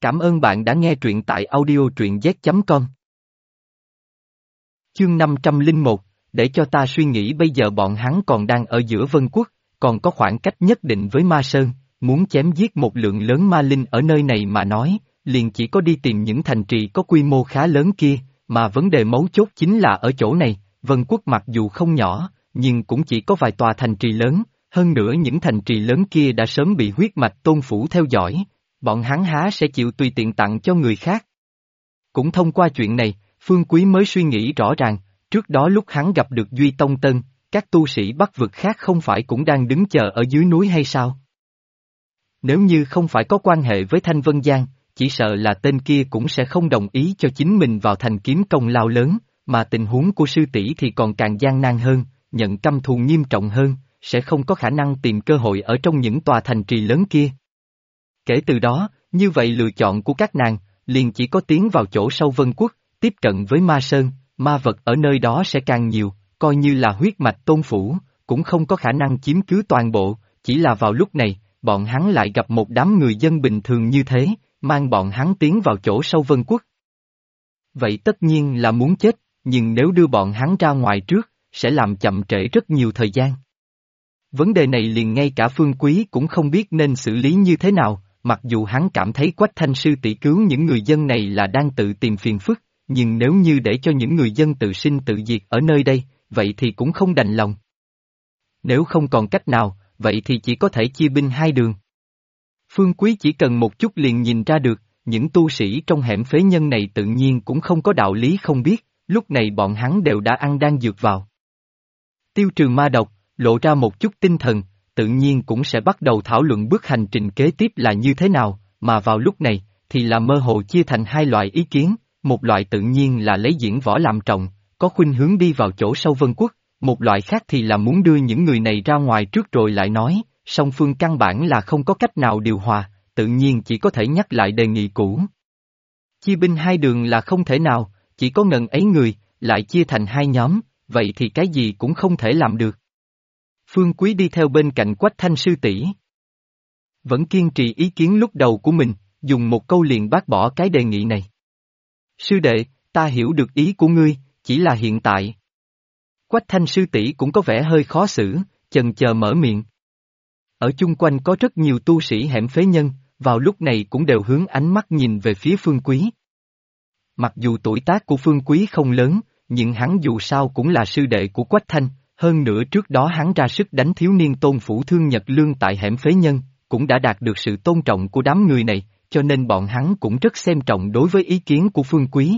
Cảm ơn bạn đã nghe truyện tại audio truyện z.com. Chương 501, để cho ta suy nghĩ bây giờ bọn hắn còn đang ở giữa Vân Quốc, còn có khoảng cách nhất định với Ma Sơn, muốn chém giết một lượng lớn ma linh ở nơi này mà nói, liền chỉ có đi tìm những thành trì có quy mô khá lớn kia, mà vấn đề mấu chốt chính là ở chỗ này, Vân Quốc mặc dù không nhỏ, nhưng cũng chỉ có vài tòa thành trì lớn, hơn nữa những thành trì lớn kia đã sớm bị huyết mạch tôn phủ theo dõi, bọn hắn há sẽ chịu tùy tiện tặng cho người khác. Cũng thông qua chuyện này, Phương Quý mới suy nghĩ rõ ràng, trước đó lúc hắn gặp được Duy Tông Tân, các tu sĩ Bắc vực khác không phải cũng đang đứng chờ ở dưới núi hay sao? Nếu như không phải có quan hệ với Thanh Vân Giang, chỉ sợ là tên kia cũng sẽ không đồng ý cho chính mình vào thành kiếm công lao lớn, mà tình huống của sư tỷ thì còn càng gian nan hơn, nhận căm thù nghiêm trọng hơn, sẽ không có khả năng tìm cơ hội ở trong những tòa thành trì lớn kia. Kể từ đó, như vậy lựa chọn của các nàng, liền chỉ có tiến vào chỗ sâu Vân Quốc, tiếp cận với Ma Sơn, ma vật ở nơi đó sẽ càng nhiều, coi như là huyết mạch tôn phủ, cũng không có khả năng chiếm cứ toàn bộ, chỉ là vào lúc này, bọn hắn lại gặp một đám người dân bình thường như thế, mang bọn hắn tiến vào chỗ sâu Vân Quốc. Vậy tất nhiên là muốn chết, nhưng nếu đưa bọn hắn ra ngoài trước, sẽ làm chậm trễ rất nhiều thời gian. Vấn đề này liền ngay cả Phương Quý cũng không biết nên xử lý như thế nào, mặc dù hắn cảm thấy Quách Thanh sư tỷ cứu những người dân này là đang tự tìm phiền phức, nhưng nếu như để cho những người dân tự sinh tự diệt ở nơi đây, vậy thì cũng không đành lòng. Nếu không còn cách nào, vậy thì chỉ có thể chia binh hai đường. Phương Quý chỉ cần một chút liền nhìn ra được, những tu sĩ trong hẻm phế nhân này tự nhiên cũng không có đạo lý không biết, lúc này bọn hắn đều đã ăn đan dược vào. Tiêu trừ ma độc, lộ ra một chút tinh thần, tự nhiên cũng sẽ bắt đầu thảo luận bước hành trình kế tiếp là như thế nào, mà vào lúc này, thì là mơ hồ chia thành hai loại ý kiến, một loại tự nhiên là lấy diễn võ làm trọng, có khuynh hướng đi vào chỗ sâu Vân Quốc, một loại khác thì là muốn đưa những người này ra ngoài trước rồi lại nói, song phương căn bản là không có cách nào điều hòa, tự nhiên chỉ có thể nhắc lại đề nghị cũ. Chia binh hai đường là không thể nào, chỉ có ngần ấy người, lại chia thành hai nhóm, vậy thì cái gì cũng không thể làm được. Phương Quý đi theo bên cạnh Quách Thanh sư tỷ, vẫn kiên trì ý kiến lúc đầu của mình, dùng một câu liền bác bỏ cái đề nghị này. Sư đệ, ta hiểu được ý của ngươi, chỉ là hiện tại. Quách Thanh sư tỷ cũng có vẻ hơi khó xử, chần chờ mở miệng. Ở chung quanh có rất nhiều tu sĩ hẻm phế nhân, vào lúc này cũng đều hướng ánh mắt nhìn về phía Phương Quý. Mặc dù tuổi tác của Phương Quý không lớn, nhưng hắn dù sao cũng là sư đệ của Quách Thanh, hơn nữa trước đó hắn ra sức đánh thiếu niên tôn phủ Thương Nhật Lương tại hẻm phế nhân, cũng đã đạt được sự tôn trọng của đám người này, cho nên bọn hắn cũng rất xem trọng đối với ý kiến của Phương Quý.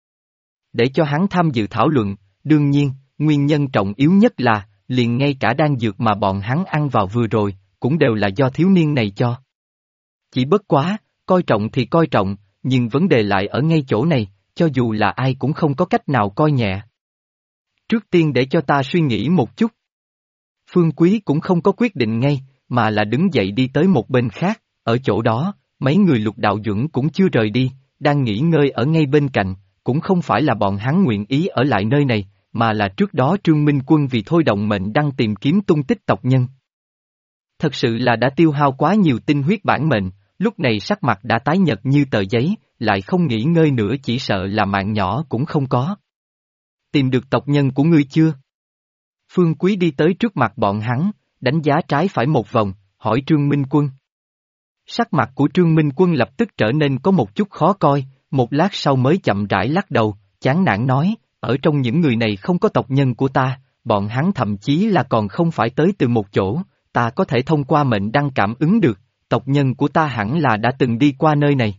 Để cho hắn tham dự thảo luận, đương nhiên, nguyên nhân trọng yếu nhất là, liền ngay cả đan dược mà bọn hắn ăn vào vừa rồi, cũng đều là do thiếu niên này cho. Chỉ bất quá, coi trọng thì coi trọng, nhưng vấn đề lại ở ngay chỗ này, cho dù là ai cũng không có cách nào coi nhẹ. Trước tiên để cho ta suy nghĩ một chút. Phương Quý cũng không có quyết định ngay, mà là đứng dậy đi tới một bên khác, ở chỗ đó, mấy người Lục Đạo Duẩn cũng chưa rời đi, đang nghỉ ngơi ở ngay bên cạnh, cũng không phải là bọn hắn nguyện ý ở lại nơi này, mà là trước đó Trương Minh Quân vì thôi động mệnh đang tìm kiếm tung tích tộc nhân. Thật sự là đã tiêu hao quá nhiều tinh huyết bản mệnh, lúc này sắc mặt đã tái nhợt như tờ giấy, lại không nghỉ ngơi nữa chỉ sợ là mạng nhỏ cũng không có. Tìm được tộc nhân của ngươi chưa? Phương Quý đi tới trước mặt bọn hắn, đánh giá trái phải một vòng, hỏi Trương Minh Quân. Sắc mặt của Trương Minh Quân lập tức trở nên có một chút khó coi, một lát sau mới chậm rãi lắc đầu, chán nản nói, ở trong những người này không có tộc nhân của ta, bọn hắn thậm chí là còn không phải tới từ một chỗ, ta có thể thông qua mệnh đăng cảm ứng được, tộc nhân của ta hẳn là đã từng đi qua nơi này.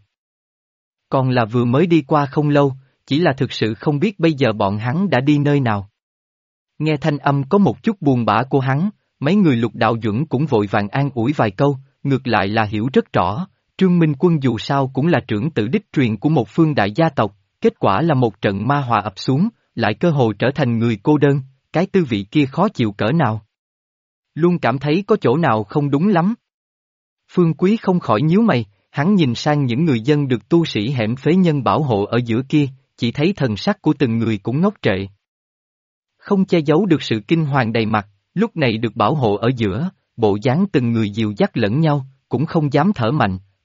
Còn là vừa mới đi qua không lâu, chỉ là thực sự không biết bây giờ bọn hắn đã đi nơi nào. Nghe thanh âm có một chút buồn bã của hắn, mấy người Lục Đạo Duẩn cũng vội vàng an ủi vài câu, ngược lại là hiểu rất rõ, Trương Minh Quân dù sao cũng là trưởng tử đích truyền của một phương đại gia tộc, kết quả là một trận ma họa ập xuống, lại cơ hồ trở thành người cô đơn, cái tư vị kia khó chịu cỡ nào. Luôn cảm thấy có chỗ nào không đúng lắm. Phương Quý không khỏi nhíu mày, hắn nhìn sang những người dân được tu sĩ hẻm phế nhân bảo hộ ở giữa kia, chỉ thấy thần sắc của từng người cũng ngốc trệ. Không che giấu được sự kinh hoàng đầy mặt, lúc này được bảo hộ ở giữa, bộ dáng từng người dìu dắt lẫn nhau, cũng không dám thở mạnh,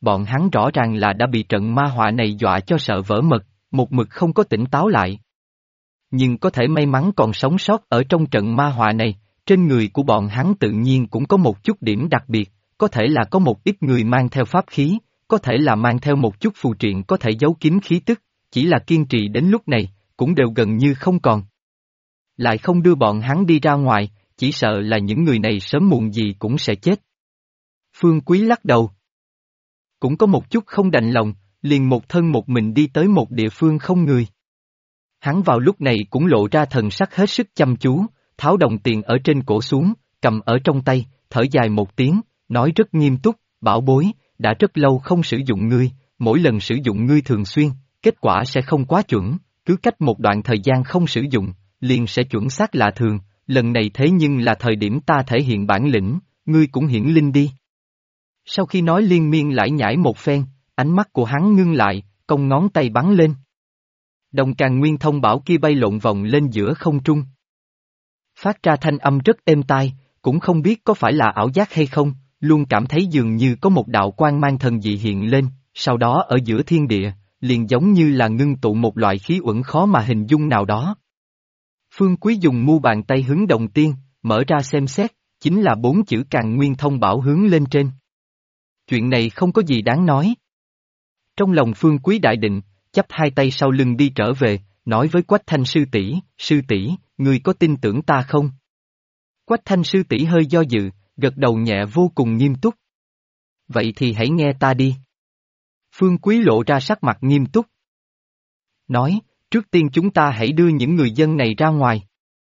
bọn hắn rõ ràng là đã bị trận ma họa này dọa cho sợ vỡ mật, một mực không có tỉnh táo lại. Nhưng có thể may mắn còn sống sót ở trong trận ma họa này, trên người của bọn hắn tự nhiên cũng có một chút điểm đặc biệt, có thể là có một ít người mang theo pháp khí, có thể là mang theo một chút phù triện có thể giấu kín khí tức, chỉ là kiên trì đến lúc này, cũng đều gần như không còn. Lại không đưa bọn hắn đi ra ngoài, chỉ sợ là những người này sớm muộn gì cũng sẽ chết. Phương Quý lắc đầu. Cũng có một chút không đành lòng, liền một thân một mình đi tới một địa phương không người. Hắn vào lúc này cũng lộ ra thần sắc hết sức chăm chú, tháo đồng tiền ở trên cổ xuống, cầm ở trong tay, thở dài một tiếng, nói rất nghiêm túc, bảo bối, đã rất lâu không sử dụng ngươi, mỗi lần sử dụng ngươi thường xuyên, kết quả sẽ không quá chuẩn, cứ cách một đoạn thời gian không sử dụng, liền sẽ chuẩn xác lạ thường, lần này thế nhưng là thời điểm ta thể hiện bản lĩnh, ngươi cũng hiển linh đi. Sau khi nói liên miên lải nhải một phen, ánh mắt của hắn ngưng lại, cong ngón tay bắn lên. Đồng Càn Nguyên Thông Bảo kia bay lộn vòng lên giữa không trung. Phát ra thanh âm rất êm tai, cũng không biết có phải là ảo giác hay không, luôn cảm thấy dường như có một đạo quang mang thần dị hiện lên, sau đó ở giữa thiên địa, liền giống như là ngưng tụ một loại khí uẩn khó mà hình dung nào đó. Phương Quý dùng mu bàn tay hướng đồng tiên, mở ra xem xét, chính là 4 chữ Càn Nguyên Thông Bảo hướng lên trên. Chuyện này không có gì đáng nói. Trong lòng Phương Quý đại định, chắp hai tay sau lưng đi trở về, nói với Quách Thanh sư tỷ, ngươi có tin tưởng ta không? Quách Thanh sư tỷ hơi do dự, gật đầu nhẹ vô cùng nghiêm túc. Vậy thì hãy nghe ta đi. Phương Quý lộ ra sắc mặt nghiêm túc. Nói, trước tiên chúng ta hãy đưa những người dân này ra ngoài.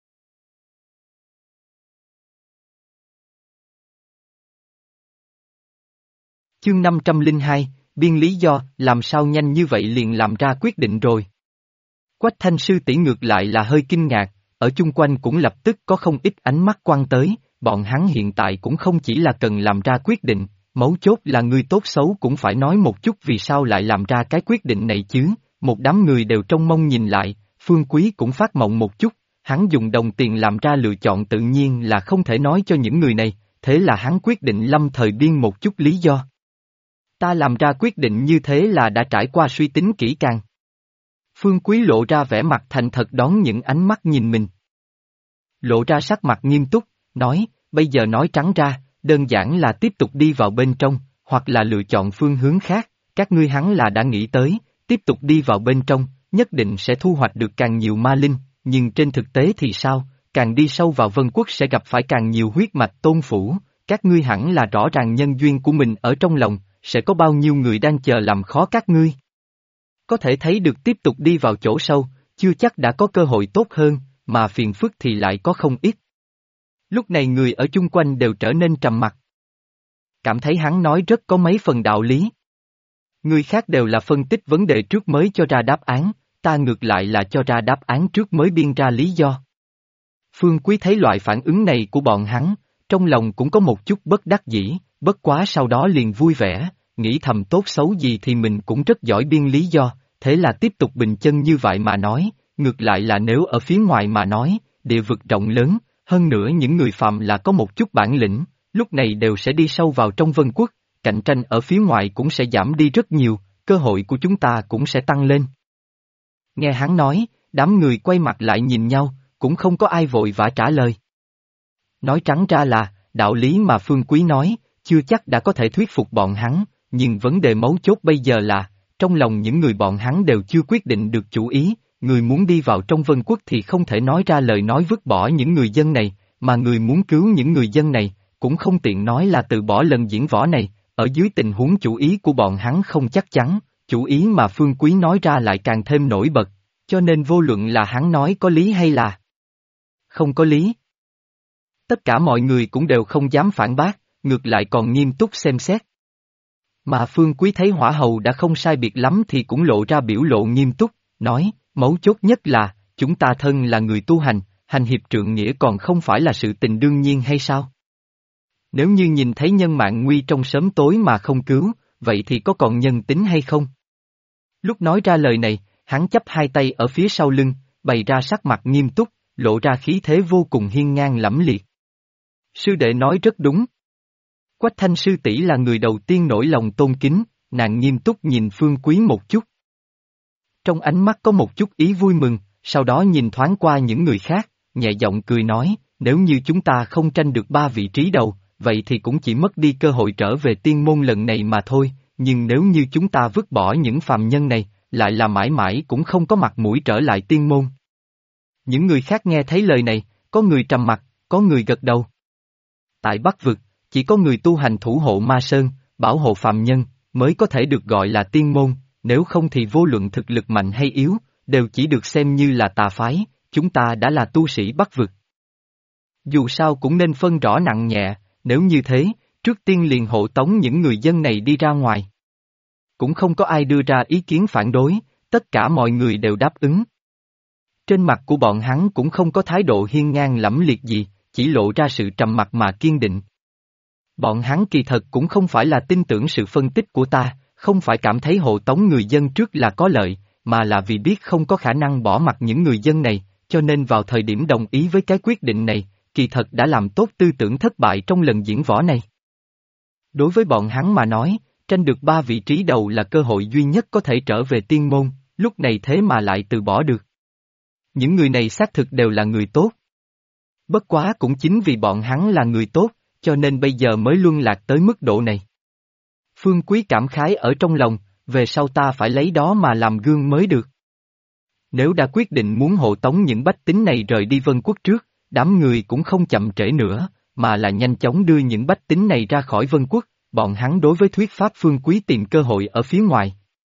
Chương 502, biên lý do, làm sao nhanh như vậy liền làm ra quyết định rồi. Quách Thanh sư tỷ ngược lại là hơi kinh ngạc, ở chung quanh cũng lập tức có không ít ánh mắt quan tới, bọn hắn hiện tại cũng không chỉ là cần làm ra quyết định, mấu chốt là người tốt xấu cũng phải nói một chút vì sao lại làm ra cái quyết định này chứ, một đám người đều trông mong nhìn lại, Phương Quý cũng phát mộng một chút, hắn dùng đồng tiền làm ra lựa chọn tự nhiên là không thể nói cho những người này, thế là hắn quyết định lâm thời biên một chút lý do. Ta làm ra quyết định như thế là đã trải qua suy tính kỹ càng. Phương Quý lộ ra vẻ mặt thành thật đón những ánh mắt nhìn mình. Lộ ra sắc mặt nghiêm túc, nói, bây giờ nói trắng ra, đơn giản là tiếp tục đi vào bên trong, hoặc là lựa chọn phương hướng khác, các ngươi hắn là đã nghĩ tới, tiếp tục đi vào bên trong, nhất định sẽ thu hoạch được càng nhiều ma linh, nhưng trên thực tế thì sao, càng đi sâu vào Vân Quốc sẽ gặp phải càng nhiều huyết mạch tôn phủ, các ngươi hẳn là rõ ràng nhân duyên của mình ở trong lòng, sẽ có bao nhiêu người đang chờ làm khó các ngươi. Có thể thấy được tiếp tục đi vào chỗ sâu, chưa chắc đã có cơ hội tốt hơn, mà phiền phức thì lại có không ít. Lúc này người ở chung quanh đều trở nên trầm mặc. Cảm thấy hắn nói rất có mấy phần đạo lý. Người khác đều là phân tích vấn đề trước mới cho ra đáp án, ta ngược lại là cho ra đáp án trước mới biên ra lý do. Phương Quý thấy loại phản ứng này của bọn hắn, trong lòng cũng có một chút bất đắc dĩ, bất quá sau đó liền vui vẻ, nghĩ thầm tốt xấu gì thì mình cũng rất giỏi biên lý do, thế là tiếp tục bình chân như vậy mà nói, ngược lại là nếu ở phía ngoài mà nói, địa vực rộng lớn, hơn nữa những người phạm là có một chút bản lĩnh, lúc này đều sẽ đi sâu vào trong Vân Quốc, cạnh tranh ở phía ngoài cũng sẽ giảm đi rất nhiều, cơ hội của chúng ta cũng sẽ tăng lên. Nghe hắn nói, đám người quay mặt lại nhìn nhau, cũng không có ai vội vã trả lời. Nói trắng ra là, đạo lý mà Phương Quý nói, chưa chắc đã có thể thuyết phục bọn hắn, nhưng vấn đề mấu chốt bây giờ là, trong lòng những người bọn hắn đều chưa quyết định được chủ ý, người muốn đi vào trong Vân Quốc thì không thể nói ra lời nói vứt bỏ những người dân này, mà người muốn cứu những người dân này, cũng không tiện nói là từ bỏ lần diễn võ này, ở dưới tình huống chủ ý của bọn hắn không chắc chắn, chủ ý mà Phương Quý nói ra lại càng thêm nổi bật, cho nên vô luận là hắn nói có lý hay là không có lý. Tất cả mọi người cũng đều không dám phản bác, ngược lại còn nghiêm túc xem xét. Mà Phương Quý thấy hỏa hầu đã không sai biệt lắm thì cũng lộ ra biểu lộ nghiêm túc, nói, mấu chốt nhất là, chúng ta thân là người tu hành, hành hiệp trượng nghĩa còn không phải là sự tình đương nhiên hay sao? Nếu như nhìn thấy nhân mạng nguy trong sớm tối mà không cứu, vậy thì có còn nhân tính hay không? Lúc nói ra lời này, hắn chắp hai tay ở phía sau lưng, bày ra sắc mặt nghiêm túc, lộ ra khí thế vô cùng hiên ngang lẫm liệt. Sư đệ nói rất đúng. Quách Thanh sư tỷ là người đầu tiên nổi lòng tôn kính, nàng nghiêm túc nhìn Phương Quý một chút. Trong ánh mắt có một chút ý vui mừng, sau đó nhìn thoáng qua những người khác, nhẹ giọng cười nói, nếu như chúng ta không tranh được 3 vị trí đầu, vậy thì cũng chỉ mất đi cơ hội trở về tiên môn lần này mà thôi, nhưng nếu như chúng ta vứt bỏ những phàm nhân này, lại là mãi mãi cũng không có mặt mũi trở lại tiên môn. Những người khác nghe thấy lời này, có người trầm mặt, có người gật đầu. Tại Bắc Vực, chỉ có người tu hành thủ hộ Ma Sơn, bảo hộ phàm nhân, mới có thể được gọi là tiên môn, nếu không thì vô luận thực lực mạnh hay yếu, đều chỉ được xem như là tà phái, chúng ta đã là tu sĩ Bắc Vực. Dù sao cũng nên phân rõ nặng nhẹ, nếu như thế, trước tiên liền hộ tống những người dân này đi ra ngoài. Cũng không có ai đưa ra ý kiến phản đối, tất cả mọi người đều đáp ứng. Trên mặt của bọn hắn cũng không có thái độ hiên ngang lẫm liệt gì, chỉ lộ ra sự trầm mặc mà kiên định. Bọn hắn kỳ thật cũng không phải là tin tưởng sự phân tích của ta, không phải cảm thấy hộ tống người dân trước là có lợi, mà là vì biết không có khả năng bỏ mặc những người dân này, cho nên vào thời điểm đồng ý với cái quyết định này, kỳ thật đã làm tốt tư tưởng thất bại trong lần diễn võ này. Đối với bọn hắn mà nói, tranh được 3 vị trí đầu là cơ hội duy nhất có thể trở về tiên môn, lúc này thế mà lại từ bỏ được. Những người này xác thực đều là người tốt. Bất quá cũng chính vì bọn hắn là người tốt, cho nên bây giờ mới luân lạc tới mức độ này. Phương Quý cảm khái ở trong lòng, về sau ta phải lấy đó mà làm gương mới được. Nếu đã quyết định muốn hộ tống những bách tính này rời đi Vân Quốc trước, đám người cũng không chậm trễ nữa, mà là nhanh chóng đưa những bách tính này ra khỏi Vân Quốc, bọn hắn đối với thuyết pháp Phương Quý tìm cơ hội ở phía ngoài.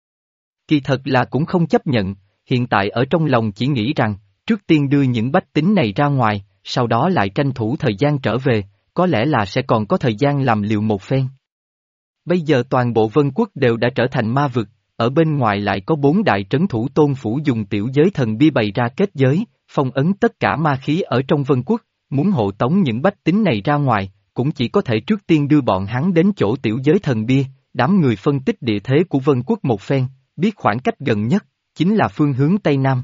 Kỳ thật là cũng không chấp nhận, hiện tại ở trong lòng chỉ nghĩ rằng, trước tiên đưa những bách tính này ra ngoài, sau đó lại tranh thủ thời gian trở về, có lẽ là sẽ còn có thời gian làm liều một phen. Bây giờ toàn bộ Vân Quốc đều đã trở thành ma vực, ở bên ngoài lại có 4 đại trấn thủ tôn phủ dùng tiểu giới thần bia bày ra kết giới, phong ấn tất cả ma khí ở trong Vân Quốc, muốn hộ tống những bách tính này ra ngoài, cũng chỉ có thể trước tiên đưa bọn hắn đến chỗ tiểu giới thần bia, đám người phân tích địa thế của Vân Quốc một phen, biết khoảng cách gần nhất, chính là phương hướng Tây Nam.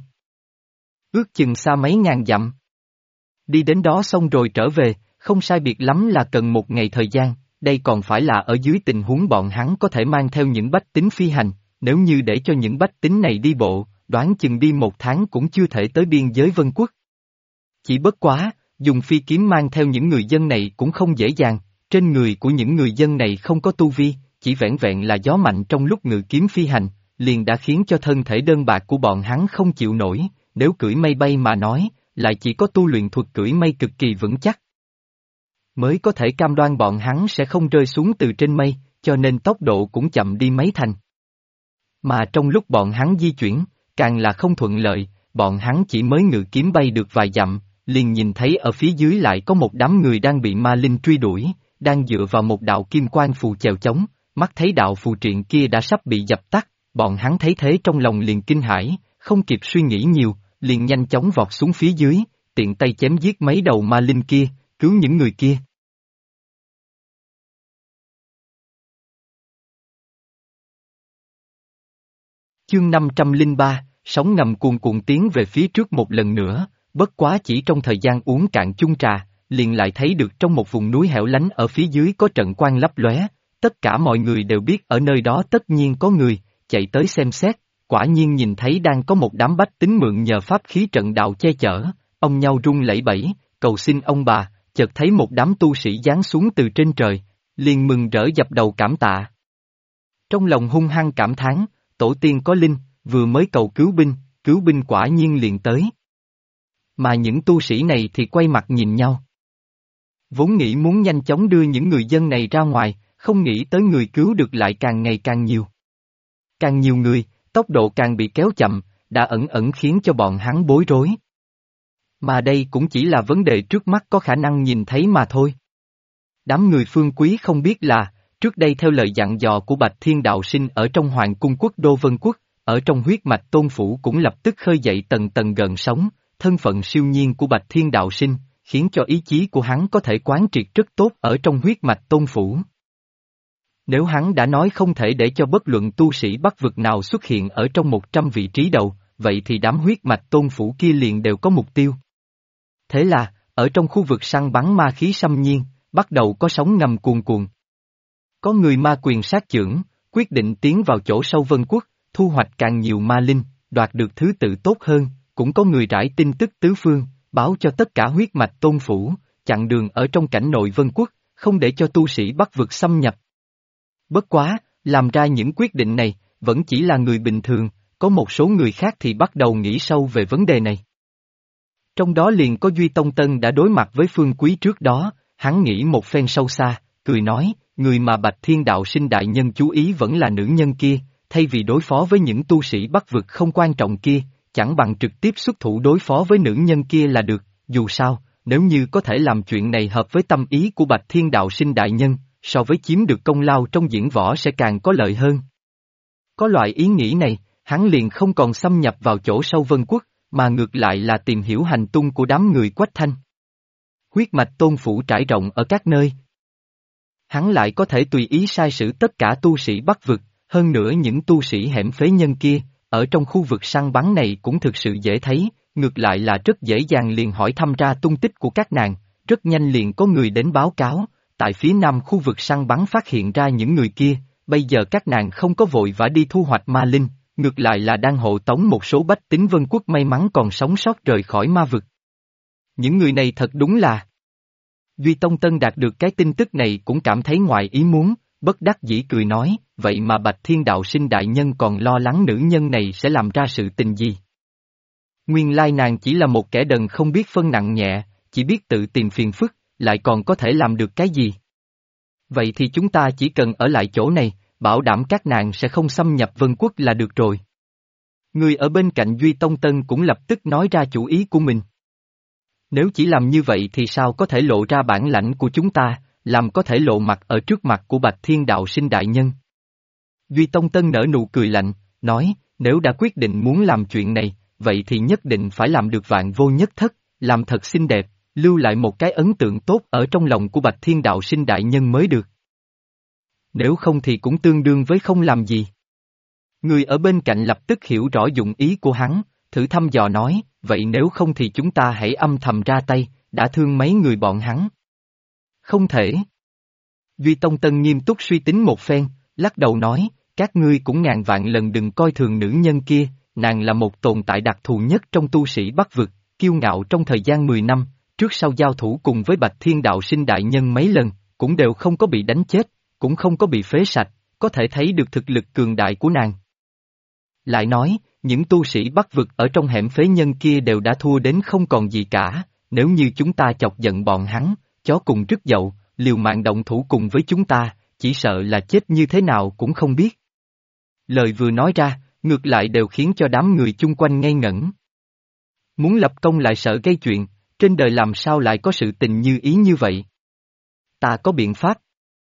Ước chừng xa mấy ngàn dặm. Đi đến đó xong rồi trở về, không sai biệt lắm là cần 1 ngày thời gian, đây còn phải là ở dưới tình huống bọn hắn có thể mang theo những bách tính phi hành, nếu như để cho những bách tính này đi bộ, đoán chừng đi 1 tháng cũng chưa thể tới biên giới Vân Quốc. Chỉ bất quá, dùng phi kiếm mang theo những người dân này cũng không dễ dàng, trên người của những người dân này không có tu vi, chỉ vẻn vẹn là gió mạnh trong lúc ngự kiếm phi hành, liền đã khiến cho thân thể đơn bạc của bọn hắn không chịu nổi, nếu cưỡi mây bay mà nói, lại chỉ có tu luyện thuật cưỡi mây cực kỳ vững chắc. Mới có thể cam đoan bọn hắn sẽ không rơi xuống từ trên mây, cho nên tốc độ cũng chậm đi mấy thành. Mà trong lúc bọn hắn di chuyển, càng là không thuận lợi, bọn hắn chỉ mới ngự kiếm bay được vài dặm, liền nhìn thấy ở phía dưới lại có một đám người đang bị ma linh truy đuổi, đang dựa vào một đạo kim quang phù chèo chống, mắt thấy đạo phù triện kia đã sắp bị dập tắt, bọn hắn thấy thế trong lòng liền kinh hãi, không kịp suy nghĩ nhiều, liền nhanh chóng vọt xuống phía dưới, tiện tay chém giết mấy đầu ma linh kia, cứu những người kia. Chương 503, sóng ngầm cuồn cuộn tiến về phía trước một lần nữa, bất quá chỉ trong thời gian uống cạn chung trà, liền lại thấy được trong một vùng núi hẻo lánh ở phía dưới có trận quang lấp lóe, tất cả mọi người đều biết ở nơi đó tất nhiên có người, chạy tới xem xét, quả nhiên nhìn thấy đang có một đám bách tính mượn nhờ pháp khí trận đạo che chở, ông nhau run lẩy bẩy, cầu xin ông bà, chợt thấy một đám tu sĩ giáng xuống từ trên trời, liền mừng rỡ dập đầu cảm tạ. Trong lòng hung hăng cảm thán, tổ tiên có linh, vừa mới cầu cứu binh quả nhiên liền tới. Mà những tu sĩ này thì quay mặt nhìn nhau. Vốn nghĩ muốn nhanh chóng đưa những người dân này ra ngoài, không nghĩ tới người cứu được lại càng ngày càng nhiều. Càng nhiều người, tốc độ càng bị kéo chậm, đã ẩn ẩn khiến cho bọn hắn bối rối. Mà đây cũng chỉ là vấn đề trước mắt có khả năng nhìn thấy mà thôi. Đám người Phương Quý không biết là, trước đây theo lời dặn dò của Bạch Thiên Đạo Sinh ở trong Hoàng Cung Quốc Đô Vân Quốc, ở trong huyết mạch tôn phủ cũng lập tức khơi dậy tầng tầng gợn sóng, thân phận siêu nhiên của Bạch Thiên Đạo Sinh, khiến cho ý chí của hắn có thể quán triệt rất tốt ở trong huyết mạch tôn phủ. Nếu hắn đã nói không thể để cho bất luận tu sĩ Bắc vực nào xuất hiện ở trong 100 vị trí đầu, vậy thì đám huyết mạch tôn phủ kia liền đều có mục tiêu. Thế là, ở trong khu vực săn bắn ma khí xâm nhiên, bắt đầu có sóng ngầm cuồn cuộn. Có người ma quyền sát chưởng, quyết định tiến vào chỗ sâu Vân Quốc, thu hoạch càng nhiều ma linh, đoạt được thứ tự tốt hơn, cũng có người rải tin tức tứ phương, báo cho tất cả huyết mạch tôn phủ, chặn đường ở trong cảnh nội Vân Quốc, không để cho tu sĩ Bắc vực xâm nhập. Bất quá, làm ra những quyết định này, vẫn chỉ là người bình thường, có một số người khác thì bắt đầu nghĩ sâu về vấn đề này. Trong đó liền có Duy Tông Tân đã đối mặt với Phương Quý trước đó, hắn nghĩ một phen sâu xa, cười nói, người mà Bạch Thiên Đạo Sinh đại nhân chú ý vẫn là nữ nhân kia, thay vì đối phó với những tu sĩ Bắc vực không quan trọng kia, chẳng bằng trực tiếp xuất thủ đối phó với nữ nhân kia là được, dù sao, nếu như có thể làm chuyện này hợp với tâm ý của Bạch Thiên Đạo Sinh đại nhân, so với chiếm được công lao trong diễn võ sẽ càng có lợi hơn. Có loại ý nghĩ này, hắn liền không còn xâm nhập vào chỗ sâu Vân Quốc, mà ngược lại là tìm hiểu hành tung của đám người Quách Thanh. Huyết mạch tôn phủ trải rộng ở các nơi. Hắn lại có thể tùy ý sai sử tất cả tu sĩ Bắc vực, hơn nữa những tu sĩ hẻm phế nhân kia, ở trong khu vực săn bắn này cũng thực sự dễ thấy, ngược lại là rất dễ dàng liền hỏi thăm ra tung tích của các nàng, rất nhanh liền có người đến báo cáo, tại phía nam khu vực săn bắn phát hiện ra những người kia, bây giờ các nàng không có vội vã đi thu hoạch ma linh, ngược lại là đang hộ tống một số bách tính Vân Quốc may mắn còn sống sót rời khỏi ma vực. Những người này thật đúng là... Duy Tông Tân đạt được cái tin tức này cũng cảm thấy ngoài ý muốn, bất đắc dĩ cười nói, vậy mà Bạch Thiên Đạo Sinh đại nhân còn lo lắng nữ nhân này sẽ làm ra sự tình gì? Nguyên lai nàng chỉ là một kẻ đần không biết phân nặng nhẹ, chỉ biết tự tìm phiền phức, lại còn có thể làm được cái gì? Vậy thì chúng ta chỉ cần ở lại chỗ này, bảo đảm các nàng sẽ không xâm nhập Vân Quốc là được rồi. Người ở bên cạnh Duy Tông Tân cũng lập tức nói ra chủ ý của mình. Nếu chỉ làm như vậy thì sao có thể lộ ra bản lãnh của chúng ta, làm có thể lộ mặt ở trước mặt của Bạch Thiên Đạo Sinh đại nhân. Duy Tông Tân nở nụ cười lạnh, nói, nếu đã quyết định muốn làm chuyện này, vậy thì nhất định phải làm được vạn vô nhất thất, làm thật xinh đẹp, lưu lại một cái ấn tượng tốt ở trong lòng của Bạch Thiên Đạo Sinh đại nhân mới được. Nếu không thì cũng tương đương với không làm gì. Người ở bên cạnh lập tức hiểu rõ dụng ý của hắn, thử thăm dò nói, vậy nếu không thì chúng ta hãy âm thầm ra tay, đã thương mấy người bọn hắn. Không thể. Duy Tông Tân nghiêm túc suy tính một phen, lắc đầu nói, các ngươi cũng ngàn vạn lần đừng coi thường nữ nhân kia, nàng là một tồn tại đặc thù nhất trong tu sĩ Bắc vực, kiêu ngạo trong thời gian 10 năm, trước sau giao thủ cùng với Bạch Thiên Đạo Sinh đại nhân mấy lần, cũng đều không có bị đánh chết, cũng không có bị phế sạch, có thể thấy được thực lực cường đại của nàng. Lại nói, những tu sĩ Bắc vực ở trong hẻm phế nhân kia đều đã thua đến không còn gì cả, nếu như chúng ta chọc giận bọn hắn, chó cùng rứt dậu, liều mạng động thủ cùng với chúng ta, chỉ sợ là chết như thế nào cũng không biết. Lời vừa nói ra, ngược lại đều khiến cho đám người chung quanh ngây ngẩn. Muốn lập công lại sợ gây chuyện, trên đời làm sao lại có sự tình như ý như vậy? Ta có biện pháp.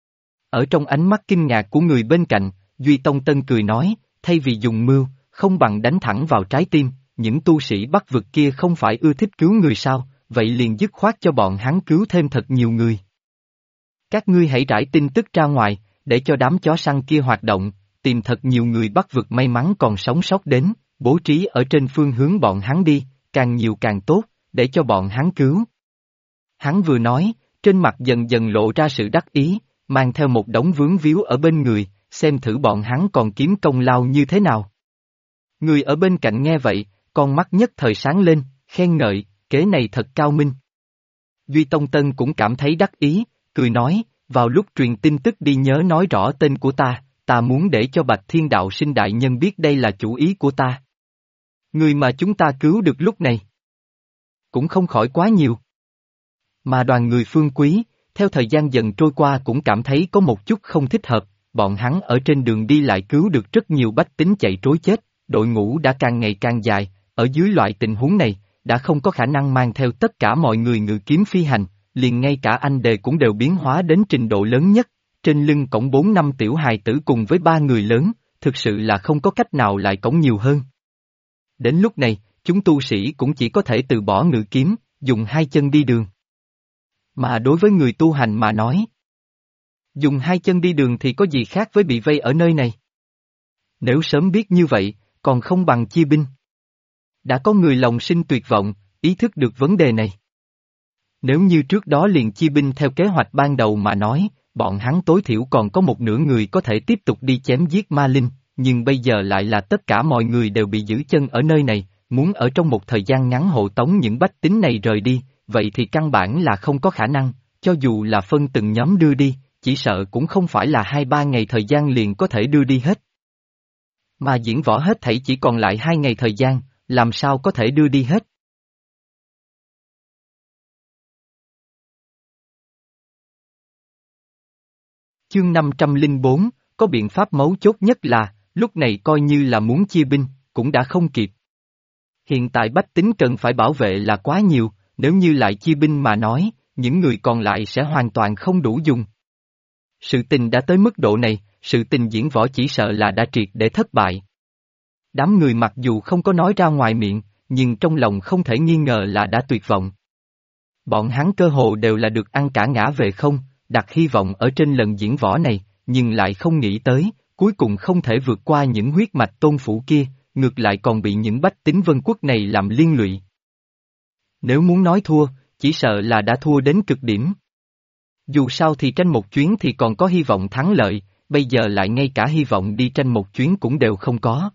Ở trong ánh mắt kinh ngạc của người bên cạnh, Duy Tông Tân cười nói, thay vì dùng mưu, không bằng đánh thẳng vào trái tim, những tu sĩ Bắc vực kia không phải ưa thích cứu người sao, vậy liền dứt khoát cho bọn hắn cứu thêm thật nhiều người. Các ngươi hãy rải tin tức ra ngoài, để cho đám chó săn kia hoạt động, tìm thật nhiều người Bắc vực may mắn còn sống sót đến, bố trí ở trên phương hướng bọn hắn đi, càng nhiều càng tốt, để cho bọn hắn cứu. Hắn vừa nói, trên mặt dần dần lộ ra sự đắc ý, mang theo một đống vướng víu ở bên người, xem thử bọn hắn còn kiếm công lao như thế nào. Người ở bên cạnh nghe vậy, con mắt nhất thời sáng lên, khen ngợi, kế này thật cao minh. Duy Tông Tân cũng cảm thấy đắc ý, cười nói, vào lúc truyền tin tức đi nhớ nói rõ tên của ta muốn để cho Bạch Thiên Đạo Sinh đại nhân biết đây là chủ ý của ta. Người mà chúng ta cứu được lúc này cũng không khỏi quá nhiều. Mà đoàn người Phương Quý, theo thời gian dần trôi qua cũng cảm thấy có một chút không thích hợp, bọn hắn ở trên đường đi lại cứu được rất nhiều bách tính chạy trối chết, đội ngũ đã càng ngày càng dài, ở dưới loại tình huống này, đã không có khả năng mang theo tất cả mọi người ngự kiếm phi hành, liền ngay cả anh đề cũng đều biến hóa đến trình độ lớn nhất, trên lưng cõng 4 năm tiểu hài tử cùng với 3 người lớn, thực sự là không có cách nào lại cõng nhiều hơn. Đến lúc này, chúng tu sĩ cũng chỉ có thể từ bỏ ngự kiếm, dùng hai chân đi đường. Mà đối với người tu hành mà nói, dùng hai chân đi đường thì có gì khác với bị vây ở nơi này? Nếu sớm biết như vậy, còn không bằng chia binh. Đã có người lòng sinh tuyệt vọng, ý thức được vấn đề này. Nếu như trước đó liền chia binh theo kế hoạch ban đầu mà nói, bọn hắn tối thiểu còn có một nửa người có thể tiếp tục đi chém giết ma linh, nhưng bây giờ lại là tất cả mọi người đều bị giữ chân ở nơi này, muốn ở trong một thời gian ngắn hộ tống những bách tính này rời đi, vậy thì căn bản là không có khả năng, cho dù là phân từng nhóm đưa đi, chỉ sợ cũng không phải là 2-3 ngày thời gian liền có thể đưa đi hết. Mà diễn võ hết thảy chỉ còn lại 2 ngày thời gian, làm sao có thể đưa đi hết. Chương 504, có biện pháp mấu chốt nhất là, lúc này coi như là muốn chia binh, cũng đã không kịp. Hiện tại bách tính cần phải bảo vệ là quá nhiều, nếu như lại chia binh mà nói, những người còn lại sẽ hoàn toàn không đủ dùng. Sự tình đã tới mức độ này, sự tình diễn võ chỉ sợ là đã triệt để thất bại. Đám người mặc dù không có nói ra ngoài miệng, nhưng trong lòng không thể nghi ngờ là đã tuyệt vọng. Bọn hắn cơ hồ đều là được ăn cả ngã về không, đặt hy vọng ở trên lần diễn võ này, nhưng lại không nghĩ tới, cuối cùng không thể vượt qua những huyết mạch tôn phủ kia, ngược lại còn bị những bách tính vân quốc này làm liên lụy. Nếu muốn nói thua, chỉ sợ là đã thua đến cực điểm. Dù sao thì tranh một chuyến thì còn có hy vọng thắng lợi, bây giờ lại ngay cả hy vọng đi tranh một chuyến cũng đều không có.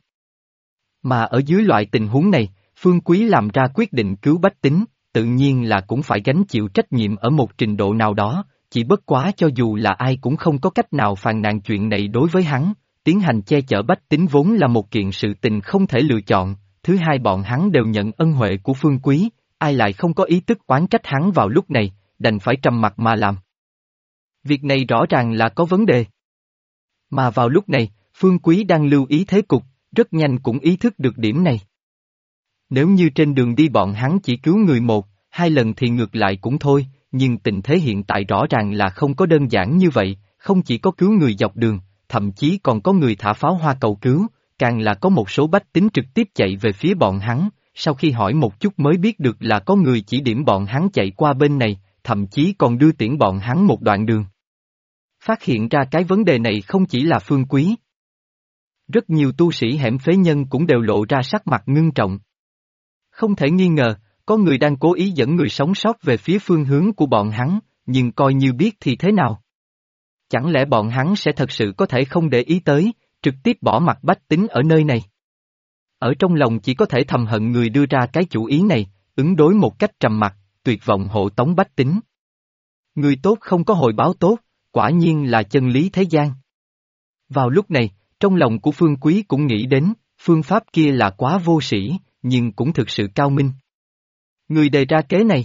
Mà ở dưới loại tình huống này, Phương Quý làm ra quyết định cứu bách tính, tự nhiên là cũng phải gánh chịu trách nhiệm ở một trình độ nào đó, chỉ bất quá cho dù là ai cũng không có cách nào phàn nàn chuyện này đối với hắn, tiến hành che chở bách tính vốn là một kiện sự tình không thể lựa chọn, thứ hai bọn hắn đều nhận ân huệ của Phương Quý, ai lại không có ý tức oán trách hắn vào lúc này, đành phải trầm mặc mà làm. Việc này rõ ràng là có vấn đề. Mà vào lúc này, Phương Quý đang lưu ý thế cục, rất nhanh cũng ý thức được điểm này. Nếu như trên đường đi bọn hắn chỉ cứu người 1-2 lần thì ngược lại cũng thôi, nhưng tình thế hiện tại rõ ràng là không có đơn giản như vậy, không chỉ có cứu người dọc đường, thậm chí còn có người thả pháo hoa cầu cứu, càng là có một số bách tính trực tiếp chạy về phía bọn hắn, sau khi hỏi một chút mới biết được là có người chỉ điểm bọn hắn chạy qua bên này, thậm chí còn đưa tiễn bọn hắn một đoạn đường. Phát hiện ra cái vấn đề này không chỉ là Phương Quý. Rất nhiều tu sĩ hẻm phế nhân cũng đều lộ ra sắc mặt ngưng trọng. Không thể nghi ngờ, có người đang cố ý dẫn người sống sót về phía phương hướng của bọn hắn, nhưng coi như biết thì thế nào? Chẳng lẽ bọn hắn sẽ thật sự có thể không để ý tới, trực tiếp bỏ mặc bách tính ở nơi này? Ở trong lòng chỉ có thể thầm hận người đưa ra cái chủ ý này, ứng đối một cách trầm mặc, tuyệt vọng hộ tống bách tính. Người tốt không có hồi báo tốt, quả nhiên là chân lý thế gian. Vào lúc này, trong lòng của Phương Quý cũng nghĩ đến, phương pháp kia là quá vô sĩ, nhưng cũng thực sự cao minh. Người đề ra kế này,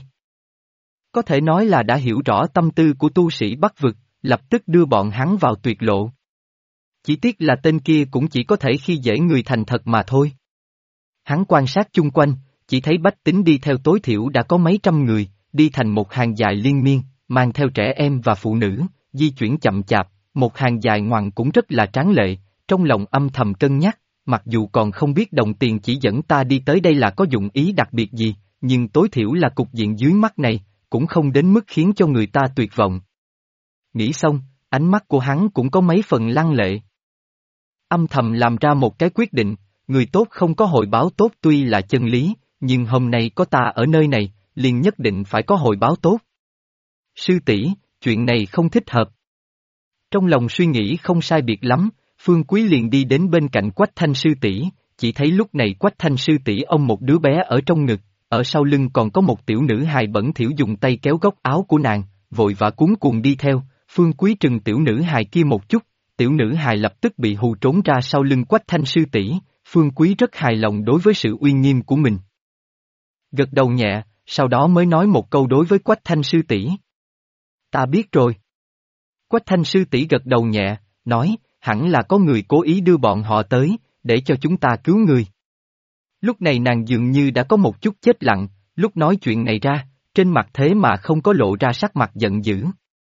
có thể nói là đã hiểu rõ tâm tư của tu sĩ Bắc Vực, lập tức đưa bọn hắn vào tuyệt lộ. Chỉ tiếc là tên kia cũng chỉ có thể khi dễ người thành thật mà thôi. Hắn quan sát chung quanh, chỉ thấy bách tính đi theo tối thiểu đã có mấy trăm người, đi thành một hàng dài liên miên, mang theo trẻ em và phụ nữ, di chuyển chậm chạp, một hàng dài ngoằng cũng rất là tráng lệ, trong lòng âm thầm cân nhắc, mặc dù còn không biết đồng tiền chỉ dẫn ta đi tới đây là có dụng ý đặc biệt gì, nhưng tối thiểu là cục diện dưới mắt này, cũng không đến mức khiến cho người ta tuyệt vọng. Nghĩ xong, ánh mắt của hắn cũng có mấy phần lăng lệ. Âm thầm làm ra một cái quyết định, người tốt không có hồi báo tốt tuy là chân lý, nhưng hôm nay có ta ở nơi này, liền nhất định phải có hồi báo tốt. Sư tỷ, chuyện này không thích hợp. Trong lòng suy nghĩ không sai biệt lắm, Phương Quý liền đi đến bên cạnh Quách Thanh sư tỷ, chỉ thấy lúc này Quách Thanh sư tỷ ôm một đứa bé ở trong ngực, ở sau lưng còn có một tiểu nữ hài bẩn thỉu dùng tay kéo góc áo của nàng, vội vã cuống cuồng đi theo, Phương Quý trừng tiểu nữ hài kia một chút, tiểu nữ hài lập tức bị hù trốn ra sau lưng Quách Thanh sư tỷ, Phương Quý rất hài lòng đối với sự uy nghiêm của mình. Gật đầu nhẹ, sau đó mới nói một câu đối với Quách Thanh sư tỷ. Ta biết rồi. Quách Thanh sư tỷ gật đầu nhẹ, nói, hẳn là có người cố ý đưa bọn họ tới, để cho chúng ta cứu người. Lúc này nàng dường như đã có một chút chết lặng, lúc nói chuyện này ra, trên mặt thế mà không có lộ ra sắc mặt giận dữ.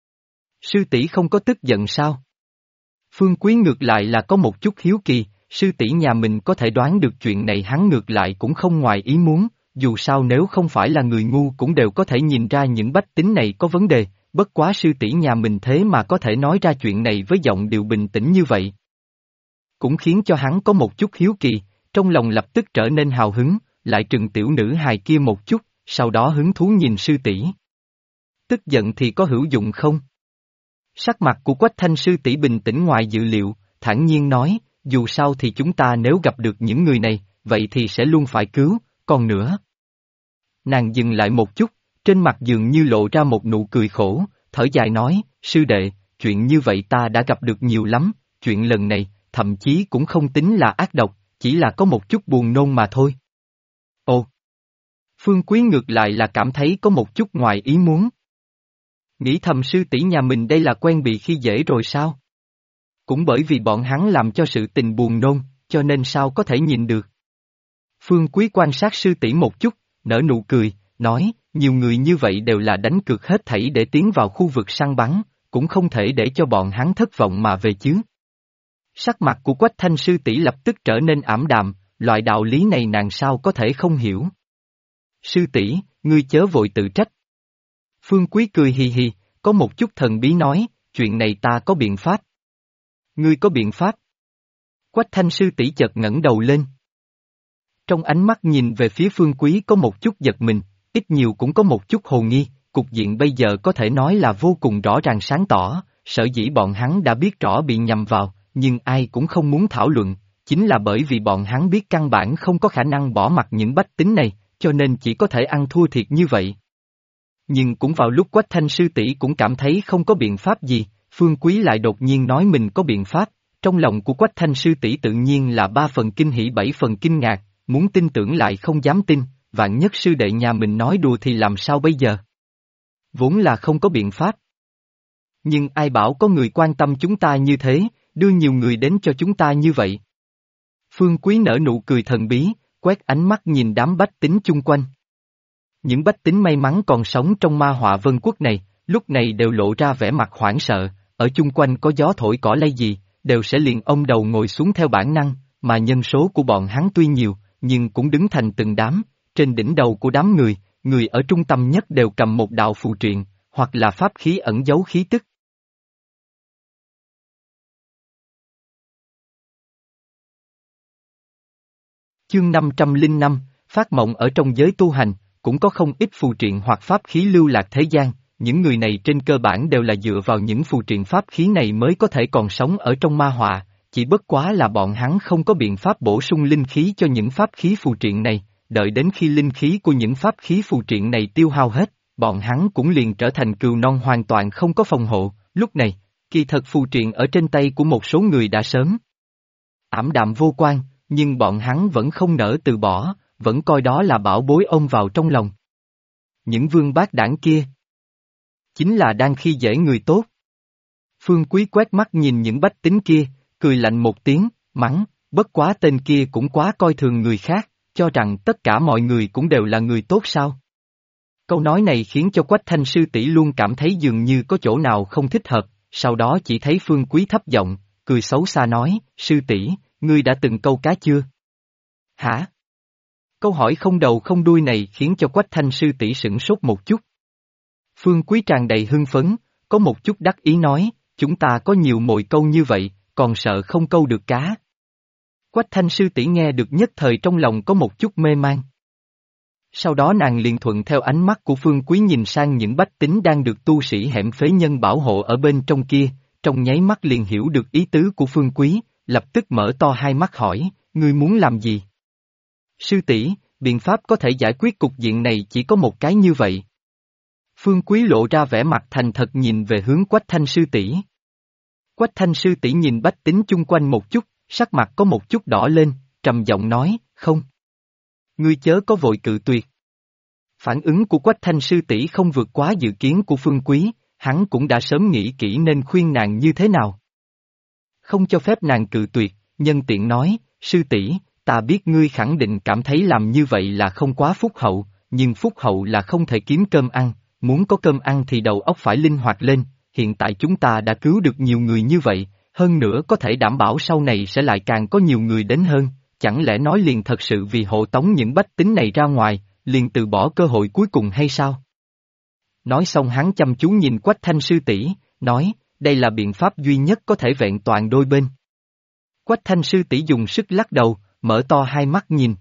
Sư tỷ không có tức giận sao? Phương Quý ngược lại là có một chút hiếu kỳ, sư tỷ nhà mình có thể đoán được chuyện này hắn ngược lại cũng không ngoài ý muốn, dù sao nếu không phải là người ngu cũng đều có thể nhìn ra những bách tính này có vấn đề, bất quá sư tỷ nhà mình thế mà có thể nói ra chuyện này với giọng điệu bình tĩnh như vậy. Cũng khiến cho hắn có một chút hiếu kỳ, trong lòng lập tức trở nên hào hứng, lại trừng tiểu nữ hài kia một chút, sau đó hứng thú nhìn sư tỷ. Tức giận thì có hữu dụng không? Sắc mặt của Quách Thanh sư tỷ bình tĩnh ngoài dự liệu, thản nhiên nói, dù sao thì chúng ta nếu gặp được những người này, vậy thì sẽ luôn phải cứu, còn nữa. Nàng dừng lại một chút, trên mặt dường như lộ ra một nụ cười khổ, thở dài nói, sư đệ, chuyện như vậy ta đã gặp được nhiều lắm, chuyện lần này, thậm chí cũng không tính là ác độc, chỉ là có một chút buồn nôn mà thôi. Ồ! Phương Quý ngược lại là cảm thấy có một chút ngoài ý muốn. Nghĩ thầm sư tỷ nhà mình đây là quen bị khi dễ rồi sao? Cũng bởi vì bọn hắn làm cho sự tình buồn nôn, cho nên sao có thể nhìn được. Phương Quý quan sát sư tỷ một chút, nở nụ cười, nói, nhiều người như vậy đều là đánh cược hết thảy để tiến vào khu vực săn bắn, cũng không thể để cho bọn hắn thất vọng mà về chứ. Sắc mặt của Quách Thanh sư tỷ lập tức trở nên ảm đạm, loại đạo lý này nàng sao có thể không hiểu. Sư tỷ, ngươi chớ vội tự trách. Phương Quý cười hì hì, có một chút thần bí nói, chuyện này ta có biện pháp. Ngươi có biện pháp? Quách Thanh sư tỷ chợt ngẩng đầu lên. Trong ánh mắt nhìn về phía Phương Quý có một chút giật mình, ít nhiều cũng có một chút hồ nghi, cục diện bây giờ có thể nói là vô cùng rõ ràng sáng tỏ, sở dĩ bọn hắn đã biết rõ bị nhầm vào, nhưng ai cũng không muốn thảo luận, chính là bởi vì bọn hắn biết căn bản không có khả năng bỏ mặc những bách tính này, cho nên chỉ có thể ăn thua thiệt như vậy. Nhưng cũng vào lúc Quách Thanh sư tỷ cũng cảm thấy không có biện pháp gì, Phương Quý lại đột nhiên nói mình có biện pháp, trong lòng của Quách Thanh sư tỷ tự nhiên là 3 phần kinh hỉ 7 phần kinh ngạc, muốn tin tưởng lại không dám tin, vạn nhất sư đệ nhà mình nói đùa thì làm sao bây giờ? Vốn là không có biện pháp. Nhưng ai bảo có người quan tâm chúng ta như thế, đưa nhiều người đến cho chúng ta như vậy. Phương Quý nở nụ cười thần bí, quét ánh mắt nhìn đám bách tính chung quanh. Những bách tính may mắn còn sống trong ma họa vân quốc này, lúc này đều lộ ra vẻ mặt hoảng sợ, ở chung quanh có gió thổi cỏ lay gì, đều sẽ liền ông đầu ngồi xuống theo bản năng, mà nhân số của bọn hắn tuy nhiều, nhưng cũng đứng thành từng đám, trên đỉnh đầu của đám người, người ở trung tâm nhất đều cầm một đạo phù triện, hoặc là pháp khí ẩn giấu khí tức. Chương 505, phát mộng ở trong giới tu hành, cũng có không ít phù triện hoặc pháp khí lưu lạc thế gian, những người này trên cơ bản đều là dựa vào những phù triện pháp khí này mới có thể còn sống ở trong ma họa, chỉ bất quá là bọn hắn không có biện pháp bổ sung linh khí cho những pháp khí phù triện này, đợi đến khi linh khí của những pháp khí phù triện này tiêu hao hết, bọn hắn cũng liền trở thành cừu non hoàn toàn không có phòng hộ, lúc này, kỳ thật phù triện ở trên tay của một số người đã sớm ảm đạm vô quan, nhưng bọn hắn vẫn không nỡ từ bỏ, vẫn coi đó là bảo bối ôm vào trong lòng. Những vương bát đảng kia chính là đang khi dễ người tốt. Phương Quý quét mắt nhìn những bách tính kia, cười lạnh một tiếng, mắng, bất quá tên kia cũng quá coi thường người khác, cho rằng tất cả mọi người cũng đều là người tốt sao. Câu nói này khiến cho Quách Thanh sư tỷ luôn cảm thấy dường như có chỗ nào không thích hợp, sau đó chỉ thấy Phương Quý thấp giọng, cười xấu xa nói, sư tỷ, ngươi đã từng câu cá chưa? Hả? Câu hỏi không đầu không đuôi này khiến cho Quách Thanh sư tỷ sửng sốt một chút. Phương Quý tràn đầy hưng phấn, có một chút đắc ý nói, chúng ta có nhiều mồi câu như vậy, còn sợ không câu được cá. Quách Thanh sư tỷ nghe được nhất thời trong lòng có một chút mê man. Sau đó nàng liền thuận theo ánh mắt của Phương Quý nhìn sang những bách tính đang được tu sĩ hẻm phế nhân bảo hộ ở bên trong kia, trong nháy mắt liền hiểu được ý tứ của Phương Quý, lập tức mở to hai mắt hỏi, ngươi muốn làm gì? Sư tỷ, biện pháp có thể giải quyết cục diện này chỉ có một cái như vậy. Phương Quý lộ ra vẻ mặt thành thật nhìn về hướng Quách Thanh sư tỷ. Quách Thanh sư tỷ nhìn bách tính chung quanh một chút, sắc mặt có một chút đỏ lên, trầm giọng nói, không. Ngươi chớ có vội cự tuyệt. Phản ứng của Quách Thanh sư tỷ không vượt quá dự kiến của Phương Quý, hắn cũng đã sớm nghĩ kỹ nên khuyên nàng như thế nào. Không cho phép nàng cự tuyệt, nhân tiện nói, sư tỷ, ta biết ngươi khẳng định cảm thấy làm như vậy là không quá phúc hậu, nhưng phúc hậu là không thể kiếm cơm ăn, muốn có cơm ăn thì đầu óc phải linh hoạt lên, hiện tại chúng ta đã cứu được nhiều người như vậy, hơn nữa có thể đảm bảo sau này sẽ lại càng có nhiều người đến hơn, chẳng lẽ nói liền thật sự vì hộ tống những bách tính này ra ngoài, liền từ bỏ cơ hội cuối cùng hay sao? Nói xong hắn chăm chú nhìn Quách Thanh sư tỷ, nói, đây là biện pháp duy nhất có thể vẹn toàn đôi bên. Quách Thanh sư tỷ dùng sức lắc đầu, mở to hai mắt nhìn.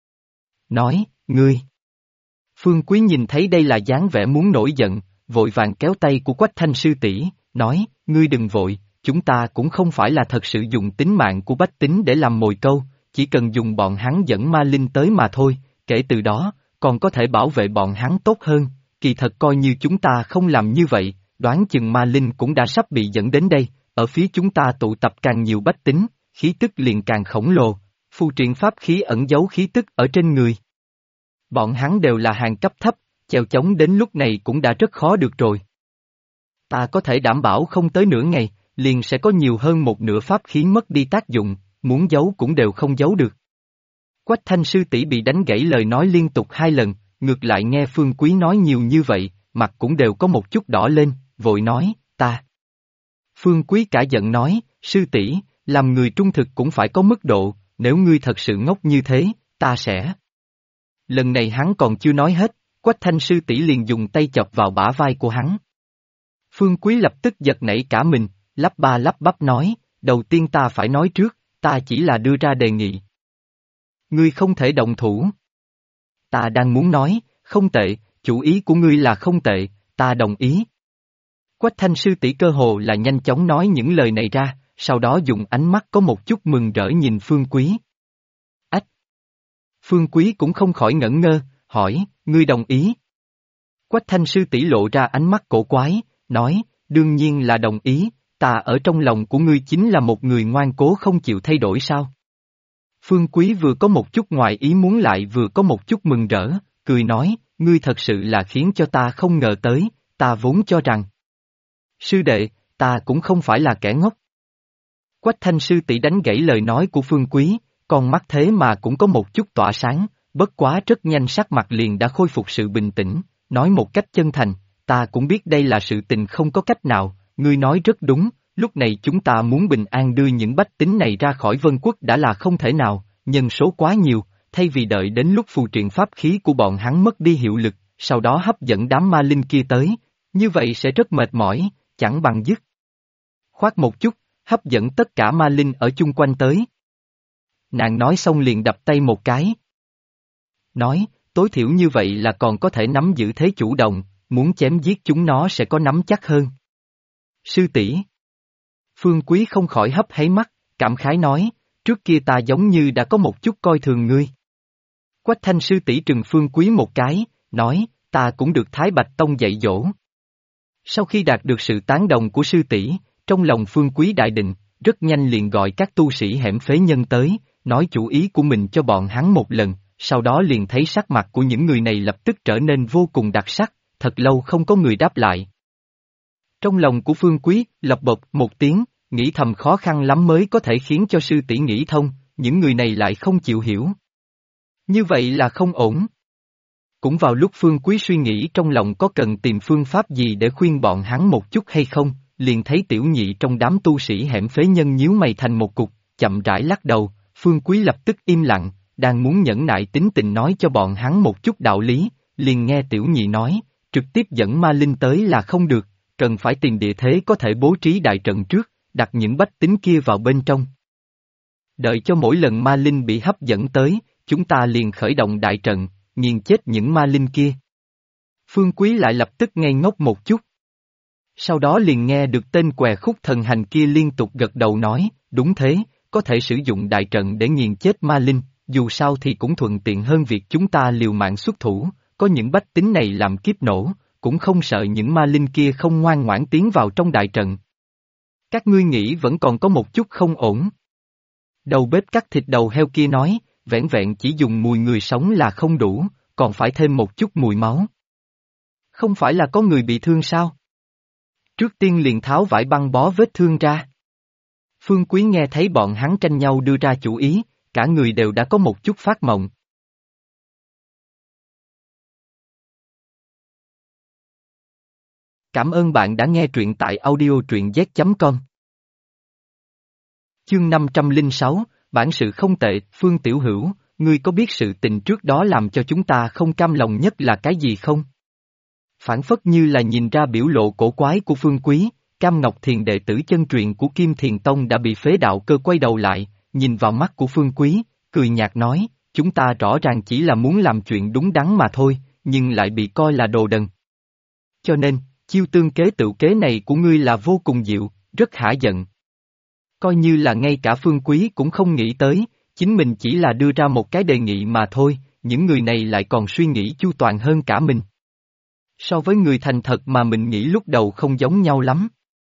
Nói, ngươi. Phương Quý nhìn thấy đây là dáng vẻ muốn nổi giận, vội vàng kéo tay của Quách Thanh sư tỷ, nói, ngươi đừng vội, chúng ta cũng không phải là thật sự dùng tính mạng của bách tính để làm mồi câu, chỉ cần dùng bọn hắn dẫn ma linh tới mà thôi, kể từ đó, còn có thể bảo vệ bọn hắn tốt hơn, kỳ thật coi như chúng ta không làm như vậy, đoán chừng ma linh cũng đã sắp bị dẫn đến đây, ở phía chúng ta tụ tập càng nhiều bách tính, khí tức liền càng khổng lồ, phù triện pháp khí ẩn giấu khí tức ở trên người. Bọn hắn đều là hàng cấp thấp, chèo chống đến lúc này cũng đã rất khó được rồi. Ta có thể đảm bảo không tới nửa ngày, liền sẽ có nhiều hơn một nửa pháp khí mất đi tác dụng, muốn giấu cũng đều không giấu được. Quách Thanh sư tỷ bị đánh gãy lời nói liên tục 2 lần, ngược lại nghe Phương Quý nói nhiều như vậy, mặt cũng đều có một chút đỏ lên, vội nói, ta. Phương Quý cả giận nói, sư tỷ, làm người trung thực cũng phải có mức độ, nếu ngươi thật sự ngốc như thế, ta sẽ. Lần này hắn còn chưa nói hết, Quách Thanh sư tỷ liền dùng tay chọc vào bả vai của hắn. Phương Quý lập tức giật nảy cả mình, lắp ba lắp bắp nói, đầu tiên ta phải nói trước, ta chỉ là đưa ra đề nghị. Ngươi không thể động thủ. Ta đang muốn nói, không tệ, chủ ý của ngươi là không tệ, ta đồng ý. Quách Thanh sư tỷ cơ hồ là nhanh chóng nói những lời này ra, sau đó dùng ánh mắt có một chút mừng rỡ nhìn Phương Quý. Ách! Phương Quý cũng không khỏi ngẩn ngơ, hỏi, ngươi đồng ý? Quách Thanh sư tỷ lộ ra ánh mắt cổ quái, nói, đương nhiên là đồng ý, ta ở trong lòng của ngươi chính là một người ngoan cố không chịu thay đổi sao? Phương Quý vừa có một chút ngoài ý muốn lại vừa có một chút mừng rỡ, cười nói, ngươi thật sự là khiến cho ta không ngờ tới, ta vốn cho rằng. Sư đệ, ta cũng không phải là kẻ ngốc. Quách Thanh sư tỷ đánh gãy lời nói của Phương Quý, con mắt thế mà cũng có một chút tỏa sáng, bất quá rất nhanh sắc mặt liền đã khôi phục sự bình tĩnh, nói một cách chân thành, ta cũng biết đây là sự tình không có cách nào, ngươi nói rất đúng, lúc này chúng ta muốn bình an đưa những bách tính này ra khỏi Vân Quốc đã là không thể nào, nhân số quá nhiều, thay vì đợi đến lúc phù triện pháp khí của bọn hắn mất đi hiệu lực, sau đó hấp dẫn đám ma linh kia tới, như vậy sẽ rất mệt mỏi, chẳng bằng dứt khoát một chút, hấp dẫn tất cả ma linh ở chung quanh tới. Nàng nói xong liền đập tay một cái. Nói, tối thiểu như vậy là còn có thể nắm giữ thế chủ động, muốn chém giết chúng nó sẽ có nắm chắc hơn. Sư tỷ. Phương Quý không khỏi hấp háy mắt, cảm khái nói, trước kia ta giống như đã có một chút coi thường ngươi. Quách Thanh sư tỷ trừng Phương Quý một cái, nói, ta cũng được Thái Bạch Tông dạy dỗ. Sau khi đạt được sự tán đồng của sư tỷ, trong lòng Phương Quý đại định, rất nhanh liền gọi các tu sĩ hẻm phế nhân tới, nói chủ ý của mình cho bọn hắn một lần, sau đó liền thấy sắc mặt của những người này lập tức trở nên vô cùng đặc sắc, thật lâu không có người đáp lại. Trong lòng của Phương Quý, lập bập một tiếng, nghĩ thầm khó khăn lắm mới có thể khiến cho sư tỷ nghĩ thông, những người này lại không chịu hiểu. Như vậy là không ổn. Cũng vào lúc Phương Quý suy nghĩ trong lòng có cần tìm phương pháp gì để khuyên bọn hắn một chút hay không, liền thấy tiểu nhị trong đám tu sĩ hẻm phế nhân nhíu mày thành một cục, chậm rãi lắc đầu, Phương Quý lập tức im lặng, đang muốn nhẫn nại tính tình nói cho bọn hắn một chút đạo lý, liền nghe tiểu nhị nói, trực tiếp dẫn ma linh tới là không được, cần phải tìm địa thế có thể bố trí đại trận trước, đặt những bách tính kia vào bên trong. Đợi cho mỗi lần ma linh bị hấp dẫn tới, chúng ta liền khởi động đại trận, nghiền chết những ma linh kia. Phương Quý lại lập tức ngây ngốc một chút. Sau đó liền nghe được tên què khúc thần hành kia liên tục gật đầu nói, đúng thế, có thể sử dụng đại trận để nghiền chết ma linh, dù sao thì cũng thuận tiện hơn việc chúng ta liều mạng xuất thủ, có những bách tính này làm kiếp nổ, cũng không sợ những ma linh kia không ngoan ngoãn tiến vào trong đại trận. Các ngươi nghĩ vẫn còn có một chút không ổn. Đầu bếp cắt thịt đầu heo kia nói, vẻn vẹn chỉ dùng mùi người sống là không đủ, còn phải thêm một chút mùi máu. Không phải là có người bị thương sao? Trước tiên liền tháo vải băng bó vết thương ra. Phương Quý nghe thấy bọn hắn tranh nhau đưa ra chủ ý, cả người đều đã có một chút phát mộng. Cảm ơn bạn đã nghe truyện tại audio truyện z.com. Chương 506, bản sự không tệ, Phương Tiểu Hữu, ngươi có biết sự tình trước đó làm cho chúng ta không cam lòng nhất là cái gì không? Phản phất như là nhìn ra biểu lộ cổ quái của Phương Quý, Cam Ngọc Thiền đệ tử chân truyền của Kim Thiền Tông đã bị phế đạo cơ quay đầu lại, nhìn vào mắt của Phương Quý, cười nhạt nói, chúng ta rõ ràng chỉ là muốn làm chuyện đúng đắn mà thôi, nhưng lại bị coi là đồ đần. Cho nên, chiêu tương kế tự kế này của ngươi là vô cùng diệu, rất hả giận. Coi như là ngay cả Phương Quý cũng không nghĩ tới, chính mình chỉ là đưa ra một cái đề nghị mà thôi, những người này lại còn suy nghĩ chu toàn hơn cả mình. So với người thành thật mà mình nghĩ lúc đầu không giống nhau lắm.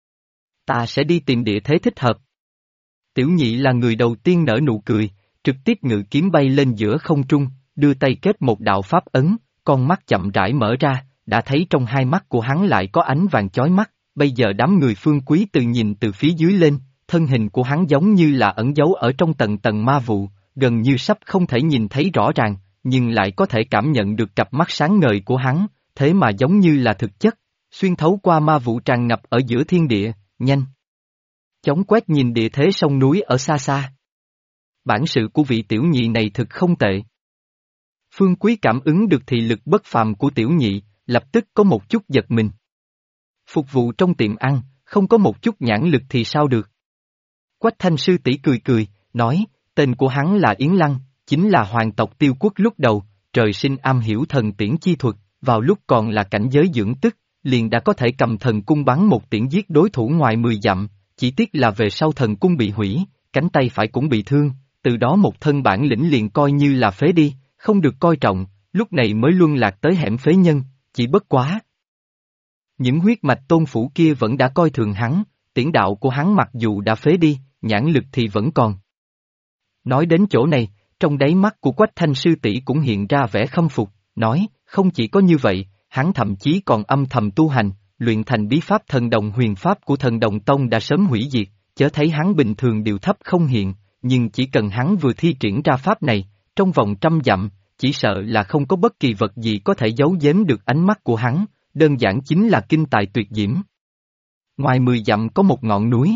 Ta sẽ đi tìm địa thế thích hợp. Tiểu nhị là người đầu tiên nở nụ cười, trực tiếp ngự kiếm bay lên giữa không trung, đưa tay kết một đạo pháp ấn, con mắt chậm rãi mở ra, đã thấy trong hai mắt của hắn lại có ánh vàng chói mắt, bây giờ đám người Phương Quý từ nhìn từ phía dưới lên, thân hình của hắn giống như là ẩn giấu ở trong tầng tầng ma vụ, gần như sắp không thể nhìn thấy rõ ràng, nhưng lại có thể cảm nhận được cặp mắt sáng ngời của hắn, thế mà giống như là thực chất, xuyên thấu qua ma vụ tràn ngập ở giữa thiên địa, nhanh chóng quét nhìn địa thế sông núi ở xa xa. Bản sự của vị tiểu nhị này thực không tệ. Phương Quý cảm ứng được thị lực bất phàm của tiểu nhị, lập tức có một chút giật mình. Phục vụ trong tiệm ăn, không có một chút nhãn lực thì sao được? Quách Thanh sư tỷ cười cười, nói, tên của hắn là Yến Lăng, chính là hoàng tộc Tiêu Quốc lúc đầu, trời sinh am hiểu thần tiễn chi thuật, vào lúc còn là cảnh giới dưỡng tức, liền đã có thể cầm thần cung bắn một tiễn giết đối thủ ngoài 10 dặm, chỉ tiếc là về sau thần cung bị hủy, cánh tay phải cũng bị thương, từ đó một thân bản lĩnh liền coi như là phế đi, không được coi trọng, lúc này mới luân lạc tới hẻm phế nhân, chỉ bất quá. Những huyết mạch tôn phủ kia vẫn đã coi thường hắn, tiễn đạo của hắn mặc dù đã phế đi, nhãn lực thì vẫn còn. Nói đến chỗ này, trong đáy mắt của Quách Thanh sư tỷ cũng hiện ra vẻ khâm phục, nói, không chỉ có như vậy, hắn thậm chí còn âm thầm tu hành, luyện thành bí pháp thần đồng huyền pháp của thần đồng tông đã sớm hủy diệt, chớ thấy hắn bình thường điều thấp không hiện, nhưng chỉ cần hắn vừa thi triển ra pháp này, trong vòng 100 dặm, chỉ sợ là không có bất kỳ vật gì có thể giấu giếm được ánh mắt của hắn, đơn giản chính là kinh tài tuyệt diễm. Ngoài 10 dặm có một ngọn núi.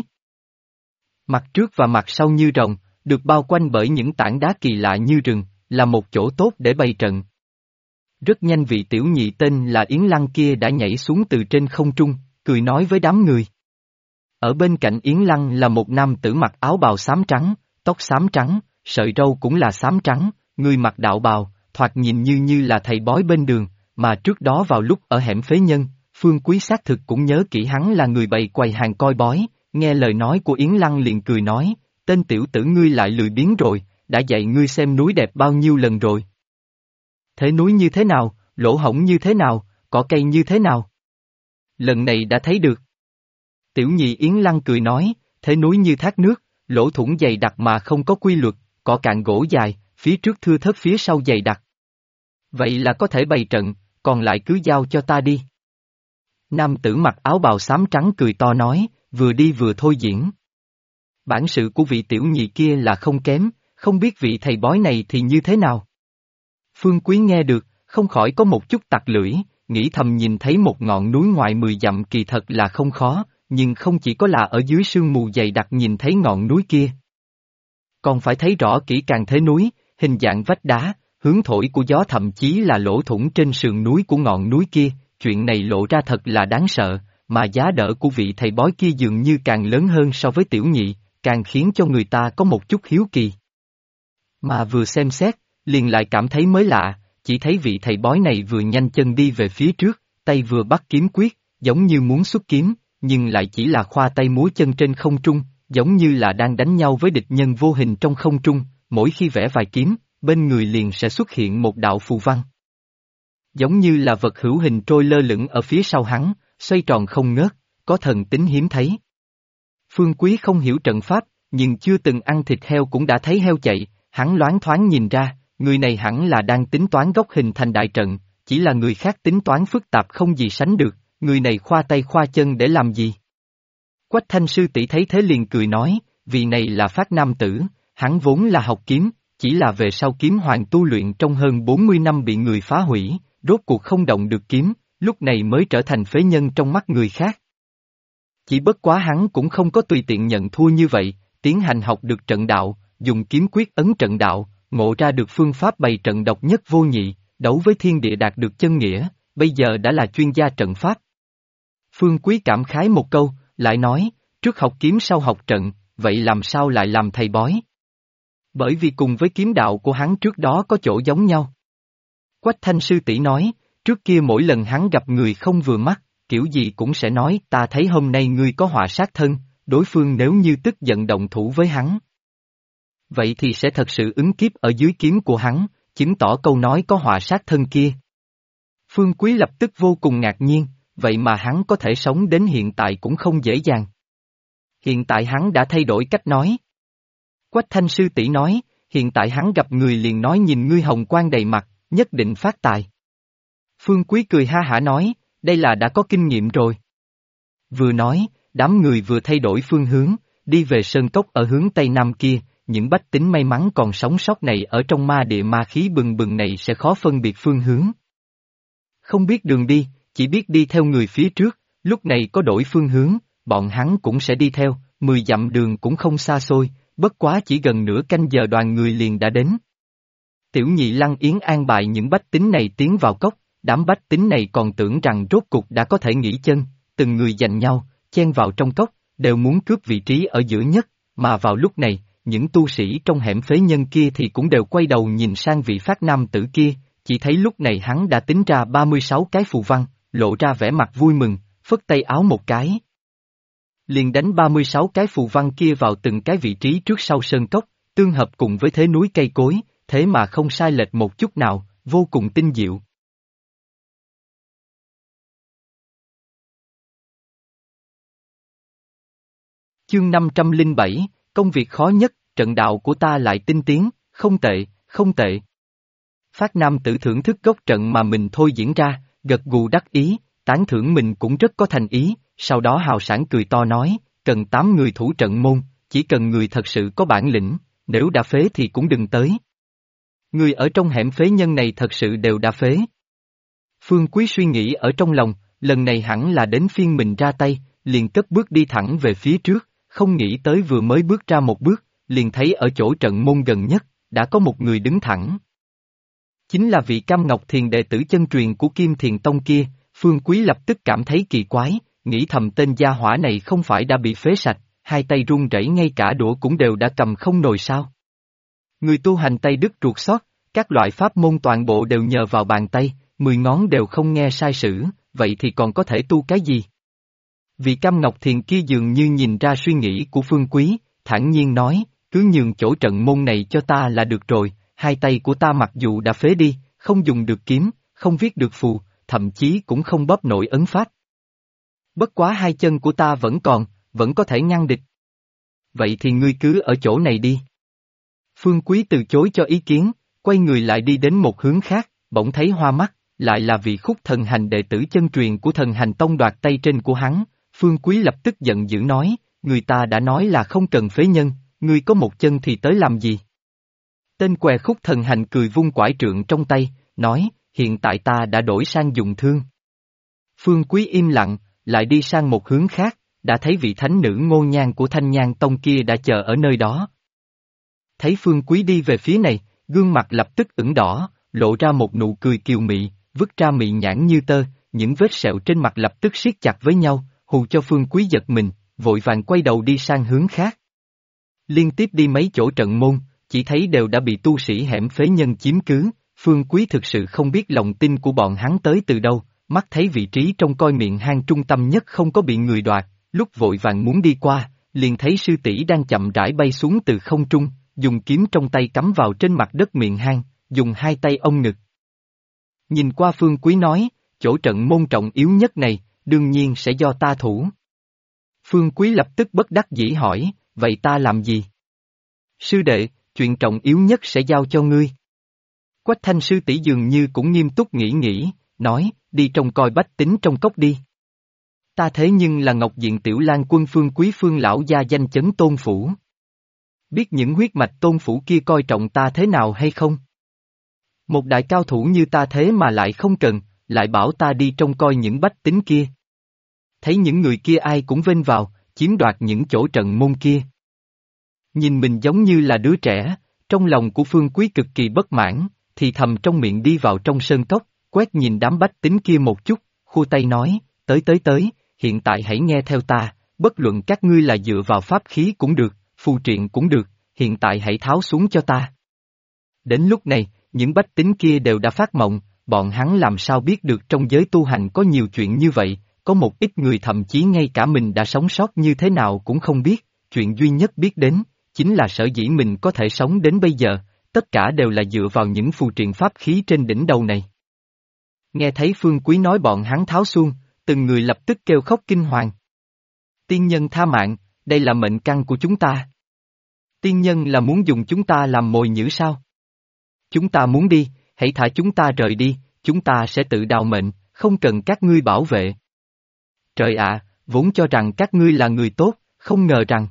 Mặt trước và mặt sau như rồng, được bao quanh bởi những tảng đá kỳ lạ như rừng, là một chỗ tốt để bày trận. Rất nhanh vị tiểu nhị tên là Yến Lăng kia đã nhảy xuống từ trên không trung, cười nói với đám người. Ở bên cạnh Yến Lăng là một nam tử mặc áo bào xám trắng, tóc xám trắng, sợi râu cũng là xám trắng, người mặc đạo bào, thoạt nhìn như là thầy bói bên đường, mà trước đó vào lúc ở hẻm phế nhân, Phương Quý xác thực cũng nhớ kỹ hắn là người bày quầy hàng coi bói, nghe lời nói của Yến Lăng liền cười nói, tên tiểu tử ngươi lại lười biếng rồi, đã dạy ngươi xem núi đẹp bao nhiêu lần rồi. Thế núi như thế nào, lỗ hổng như thế nào, cỏ cây như thế nào? Lần này đã thấy được. Tiểu nhị Yến Lăng cười nói, thế núi như thác nước, lỗ thủng dày đặc mà không có quy luật, cỏ cạn gỗ dài, phía trước thưa thớt phía sau dày đặc. Vậy là có thể bày trận, còn lại cứ giao cho ta đi. Nam tử mặc áo bào xám trắng cười to nói, vừa đi vừa thôi diễn. Bản sự của vị tiểu nhị kia là không kém, không biết vị thầy bói này thì như thế nào. Phương Quý nghe được, không khỏi có một chút tặc lưỡi, nghĩ thầm nhìn thấy một ngọn núi ngoài 10 dặm kỳ thật là không khó, nhưng không chỉ có là ở dưới sương mù dày đặc nhìn thấy ngọn núi kia. Còn phải thấy rõ kỹ càng thế núi, hình dạng vách đá, hướng thổi của gió thậm chí là lỗ thủng trên sườn núi của ngọn núi kia, chuyện này lộ ra thật là đáng sợ, mà giá đỡ của vị thầy bói kia dường như càng lớn hơn so với tiểu nhị, càng khiến cho người ta có một chút hiếu kỳ. Mà vừa xem xét, liền lại cảm thấy mới lạ, chỉ thấy vị thầy bói này vừa nhanh chân đi về phía trước, tay vừa bắt kiếm quyết, giống như muốn xuất kiếm, nhưng lại chỉ là khoa tay múa chân trên không trung, giống như là đang đánh nhau với địch nhân vô hình trong không trung, mỗi khi vẽ vài kiếm, bên người liền sẽ xuất hiện một đạo phù văn. Giống như là vật hữu hình trôi lơ lửng ở phía sau hắn, xoay tròn không ngớt, có thần tính hiếm thấy. Phương Quý không hiểu trận pháp, nhưng chưa từng ăn thịt heo cũng đã thấy heo chạy, hắn loáng thoáng nhìn ra, người này hẳn là đang tính toán góc hình thành đại trận, chỉ là người khác tính toán phức tạp không gì sánh được, người này khoa tay khoa chân để làm gì? Quách Thanh sư tỷ thấy thế liền cười nói, vì này là Phát nam tử, hắn vốn là học kiếm, chỉ là về sau kiếm hoàng tu luyện trong hơn 40 năm bị người phá hủy, rốt cuộc không động được kiếm, lúc này mới trở thành phế nhân trong mắt người khác. Chỉ bất quá hắn cũng không có tùy tiện nhận thua như vậy, tiến hành học được trận đạo, dùng kiếm quyết ấn trận đạo, ngộ ra được phương pháp bày trận độc nhất vô nhị, đấu với thiên địa đạt được chân nghĩa, bây giờ đã là chuyên gia trận pháp. Phương Quý cảm khái một câu, lại nói, trước học kiếm sau học trận, vậy làm sao lại làm thầy bói? Bởi vì cùng với kiếm đạo của hắn trước đó có chỗ giống nhau. Quách Thanh sư tỷ nói, trước kia mỗi lần hắn gặp người không vừa mắt, kiểu gì cũng sẽ nói ta thấy hôm nay ngươi có họa sát thân, đối phương nếu như tức giận động thủ với hắn. Vậy thì sẽ thật sự ứng kiếp ở dưới kiếm của hắn, chứng tỏ câu nói có họa sát thân kia. Phương Quý lập tức vô cùng ngạc nhiên, vậy mà hắn có thể sống đến hiện tại cũng không dễ dàng. Hiện tại hắn đã thay đổi cách nói. Quách Thanh sư tỷ nói, hiện tại hắn gặp người liền nói nhìn ngươi hồng quang đầy mặt, nhất định phát tài. Phương Quý cười ha hả nói, đây là đã có kinh nghiệm rồi. Vừa nói, đám người vừa thay đổi phương hướng, đi về sơn cốc ở hướng tây nam kia, những bách tính may mắn còn sống sót này ở trong ma địa ma khí bừng bừng này sẽ khó phân biệt phương hướng. Không biết đường đi, chỉ biết đi theo người phía trước, lúc này có đổi phương hướng, bọn hắn cũng sẽ đi theo, 10 dặm đường cũng không xa xôi, bất quá chỉ gần nửa canh giờ đoàn người liền đã đến. Tiểu nhị Lăng Yến an bài những bách tính này tiến vào cốc, đám bách tính này còn tưởng rằng rốt cục đã có thể nghỉ chân, từng người giành nhau, chen vào trong cốc, đều muốn cướp vị trí ở giữa nhất, mà vào lúc này, những tu sĩ trong hẻm phế nhân kia thì cũng đều quay đầu nhìn sang vị phát nam tử kia, chỉ thấy lúc này hắn đã tính ra 36 cái phù văn, lộ ra vẻ mặt vui mừng, phất tay áo một cái. Liền đánh 36 cái phù văn kia vào từng cái vị trí trước sau sơn cốc, tương hợp cùng với thế núi cây cối, thế mà không sai lệch một chút nào, vô cùng tinh diệu. Chương 507, công việc khó nhất, trận đạo của ta lại tinh tiến, không tệ, không tệ. Phát Nam tử thưởng thức gốc trận mà mình thôi diễn ra, gật gù đắc ý, tán thưởng mình cũng rất có thành ý, sau đó hào sảng cười to nói, cần 8 người thủ trận môn, chỉ cần người thật sự có bản lĩnh, nếu đã phế thì cũng đừng tới. Người ở trong hẻm phế nhân này thật sự đều đã phế. Phương Quý suy nghĩ ở trong lòng, lần này hẳn là đến phiên mình ra tay, liền cất bước đi thẳng về phía trước, không nghĩ tới vừa mới bước ra một bước, liền thấy ở chỗ trận môn gần nhất, đã có một người đứng thẳng. Chính là vị Cam Ngọc Thiền đệ tử chân truyền của Kim Thiền Tông kia, Phương Quý lập tức cảm thấy kỳ quái, nghĩ thầm tên gia hỏa này không phải đã bị phế sạch, hai tay run rẩy ngay cả đũa cũng đều đã cầm không nồi sao. Người tu hành tay đứt ruột xót, các loại pháp môn toàn bộ đều nhờ vào bàn tay, 10 ngón đều không nghe sai sử, vậy thì còn có thể tu cái gì? Vị Cam Ngọc Thiền kia dường như nhìn ra suy nghĩ của Phương Quý, thản nhiên nói, cứ nhường chỗ trận môn này cho ta là được rồi, hai tay của ta mặc dù đã phế đi, không dùng được kiếm, không viết được phù, thậm chí cũng không bóp nổi ấn pháp. Bất quá hai chân của ta vẫn còn, vẫn có thể ngăn địch. Vậy thì ngươi cứ ở chỗ này đi. Phương Quý từ chối cho ý kiến, quay người lại đi đến một hướng khác, bỗng thấy hoa mắt, lại là vị Khúc Thần Hành đệ tử chân truyền của Thần Hành Tông đoạt tay trên của hắn. Phương Quý lập tức giận dữ nói, người ta đã nói là không cần phế nhân, ngươi có một chân thì tới làm gì? Tên què Khúc Thần Hành cười vung quải trượng trong tay, nói, hiện tại ta đã đổi sang dùng thương. Phương Quý im lặng, lại đi sang một hướng khác, đã thấy vị thánh nữ Ngô Nhan của Thanh Nhan Tông kia đã chờ ở nơi đó. Thấy Phương Quý đi về phía này, gương mặt lập tức ửng đỏ, lộ ra một nụ cười kiều mị, vứt ra mị nhãn như tơ, những vết sẹo trên mặt lập tức siết chặt với nhau, hù cho Phương Quý giật mình, vội vàng quay đầu đi sang hướng khác. Liên tiếp đi mấy chỗ trận môn, chỉ thấy đều đã bị tu sĩ hẻm phế nhân chiếm cứ, Phương Quý thực sự không biết lòng tin của bọn hắn tới từ đâu, mắt thấy vị trí trong coi miệng hang trung tâm nhất không có bị người đoạt, lúc vội vàng muốn đi qua, liền thấy sư tỷ đang chậm rãi bay xuống từ không trung, dùng kiếm trong tay cắm vào trên mặt đất miệng hang, dùng hai tay ôm ngực. Nhìn qua Phương Quý nói, chỗ trận môn trọng yếu nhất này, đương nhiên sẽ do ta thủ. Phương Quý lập tức bất đắc dĩ hỏi, vậy ta làm gì? Sư đệ, chuyện trọng yếu nhất sẽ giao cho ngươi. Quách Thanh sư tỷ dường như cũng nghiêm túc nghĩ, nói, đi trông coi bách tính trong cốc đi. Ta thế nhưng là Ngọc Diện Tiểu Lang Quân Phương Quý Phương lão gia danh chấn Tôn Phủ. Biết những huyết mạch Tôn Phủ kia coi trọng ta thế nào hay không? Một đại cao thủ như ta thế mà lại không cần, lại bảo ta đi trông coi những bách tính kia. Thấy những người kia ai cũng vênh vào, chiếm đoạt những chỗ trận môn kia. Nhìn mình giống như là đứa trẻ, trong lòng của Phương Quý cực kỳ bất mãn, thì thầm trong miệng đi vào trong sơn cốc, quét nhìn đám bách tính kia một chút, khua tay nói, tới, hiện tại hãy nghe theo ta, bất luận các ngươi là dựa vào pháp khí cũng được, phù triện cũng được, hiện tại hãy tháo xuống cho ta. Đến lúc này, những bách tính kia đều đã phát mộng, bọn hắn làm sao biết được trong giới tu hành có nhiều chuyện như vậy, có một ít người thậm chí ngay cả mình đã sống sót như thế nào cũng không biết, chuyện duy nhất biết đến, chính là sở dĩ mình có thể sống đến bây giờ, tất cả đều là dựa vào những phù triện pháp khí trên đỉnh đầu này. Nghe thấy Phương Quý nói bọn hắn tháo xuông, từng người lập tức kêu khóc kinh hoàng. Tiên nhân tha mạng, đây là mệnh căn của chúng ta. Tiên nhân là muốn dùng chúng ta làm mồi nhử sao? Chúng ta muốn đi, hãy thả chúng ta rời đi, chúng ta sẽ tự đào mệnh, không cần các ngươi bảo vệ. Trời ạ, vốn cho rằng các ngươi là người tốt, không ngờ rằng.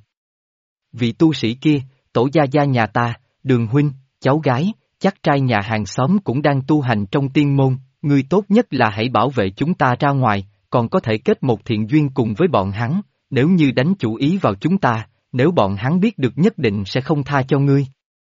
Vị tu sĩ kia, tổ gia gia nhà ta, Đường huynh, cháu gái, chắc trai nhà hàng xóm cũng đang tu hành trong tiên môn, ngươi tốt nhất là hãy bảo vệ chúng ta ra ngoài, còn có thể kết một thiện duyên cùng với bọn hắn, nếu như đánh chủ ý vào chúng ta, nếu bọn hắn biết được nhất định sẽ không tha cho ngươi.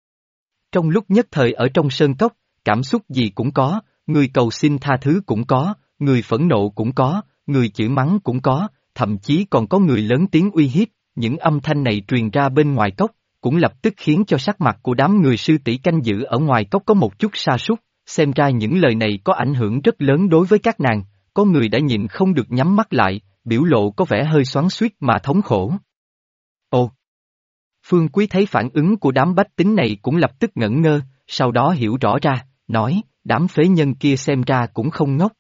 Trong lúc nhất thời ở trong sơn cốc, cảm xúc gì cũng có, người cầu xin tha thứ cũng có, người phẫn nộ cũng có, người chửi mắng cũng có, thậm chí còn có người lớn tiếng uy hiếp, những âm thanh này truyền ra bên ngoài cốc, cũng lập tức khiến cho sắc mặt của đám người sư tỷ canh giữ ở ngoài cốc có một chút sa sút, xem ra những lời này có ảnh hưởng rất lớn đối với các nàng, có người đã nhịn không được nhắm mắt lại, biểu lộ có vẻ hơi xoắn xuýt mà thống khổ. Ồ! Phương Quý thấy phản ứng của đám bách tính này cũng lập tức ngẩn ngơ, sau đó hiểu rõ ra, nói, đám phế nhân kia xem ra cũng không ngốc.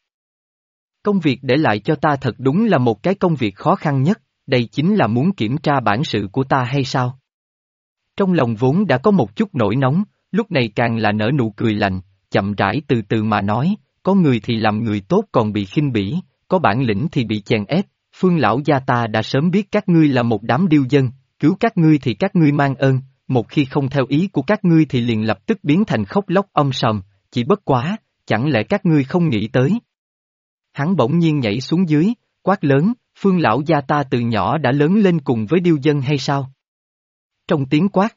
Công việc để lại cho ta thật đúng là một cái công việc khó khăn nhất, đây chính là muốn kiểm tra bản sự của ta hay sao? Trong lòng vốn đã có một chút nổi nóng, lúc này càng là nở nụ cười lạnh, chậm rãi từ từ mà nói, có người thì làm người tốt còn bị khinh bỉ, có bản lĩnh thì bị chèn ép, Phương lão gia ta đã sớm biết các ngươi là một đám điêu dân, cứu các ngươi thì các ngươi mang ơn, một khi không theo ý của các ngươi thì liền lập tức biến thành khóc lóc sòm, chỉ bất quá, chẳng lẽ các ngươi không nghĩ tới. Hắn bỗng nhiên nhảy xuống dưới, quát lớn, Phương lão gia ta từ nhỏ đã lớn lên cùng với điêu dân hay sao? Trong tiếng quát,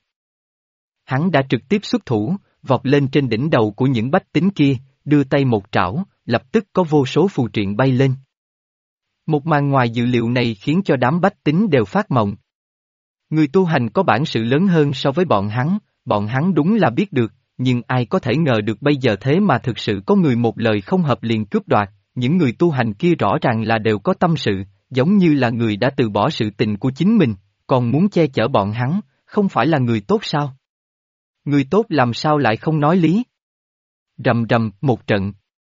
hắn đã trực tiếp xuất thủ, vọt lên trên đỉnh đầu của những bách tính kia, đưa tay một trảo, lập tức có vô số phù triện bay lên. Một màn ngoài dự liệu này khiến cho đám bách tính đều phát mộng. Người tu hành có bản sự lớn hơn so với bọn hắn đúng là biết được, nhưng ai có thể ngờ được bây giờ thế mà thực sự có người một lời không hợp liền cướp đoạt, những người tu hành kia rõ ràng là đều có tâm sự, giống như là người đã từ bỏ sự tình của chính mình, còn muốn che chở bọn hắn, không phải là người tốt sao? Người tốt làm sao lại không nói lý? Rầm rầm, một trận.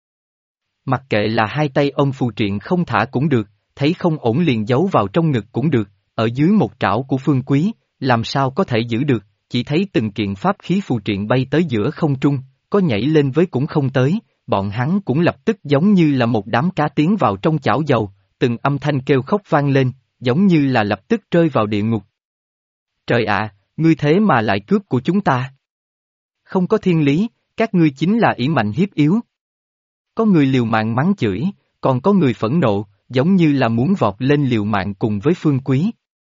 Mặc kệ là hai tay ôm phù triện không thả cũng được, thấy không ổn liền giấu vào trong ngực cũng được, ở dưới một trảo của Phương Quý, làm sao có thể giữ được, chỉ thấy từng kiện pháp khí phù triện bay tới giữa không trung, có nhảy lên với cũng không tới, bọn hắn cũng lập tức giống như là một đám cá tiến vào trong chảo dầu, từng âm thanh kêu khóc vang lên, giống như là lập tức rơi vào địa ngục. Trời ạ, ngươi thế mà lại cướp của chúng ta. Không có thiên lý, các ngươi chính là ỷ mạnh hiếp yếu. Có người liều mạng mắng chửi, còn có người phẫn nộ, giống như là muốn vọt lên liều mạng cùng với Phương Quý.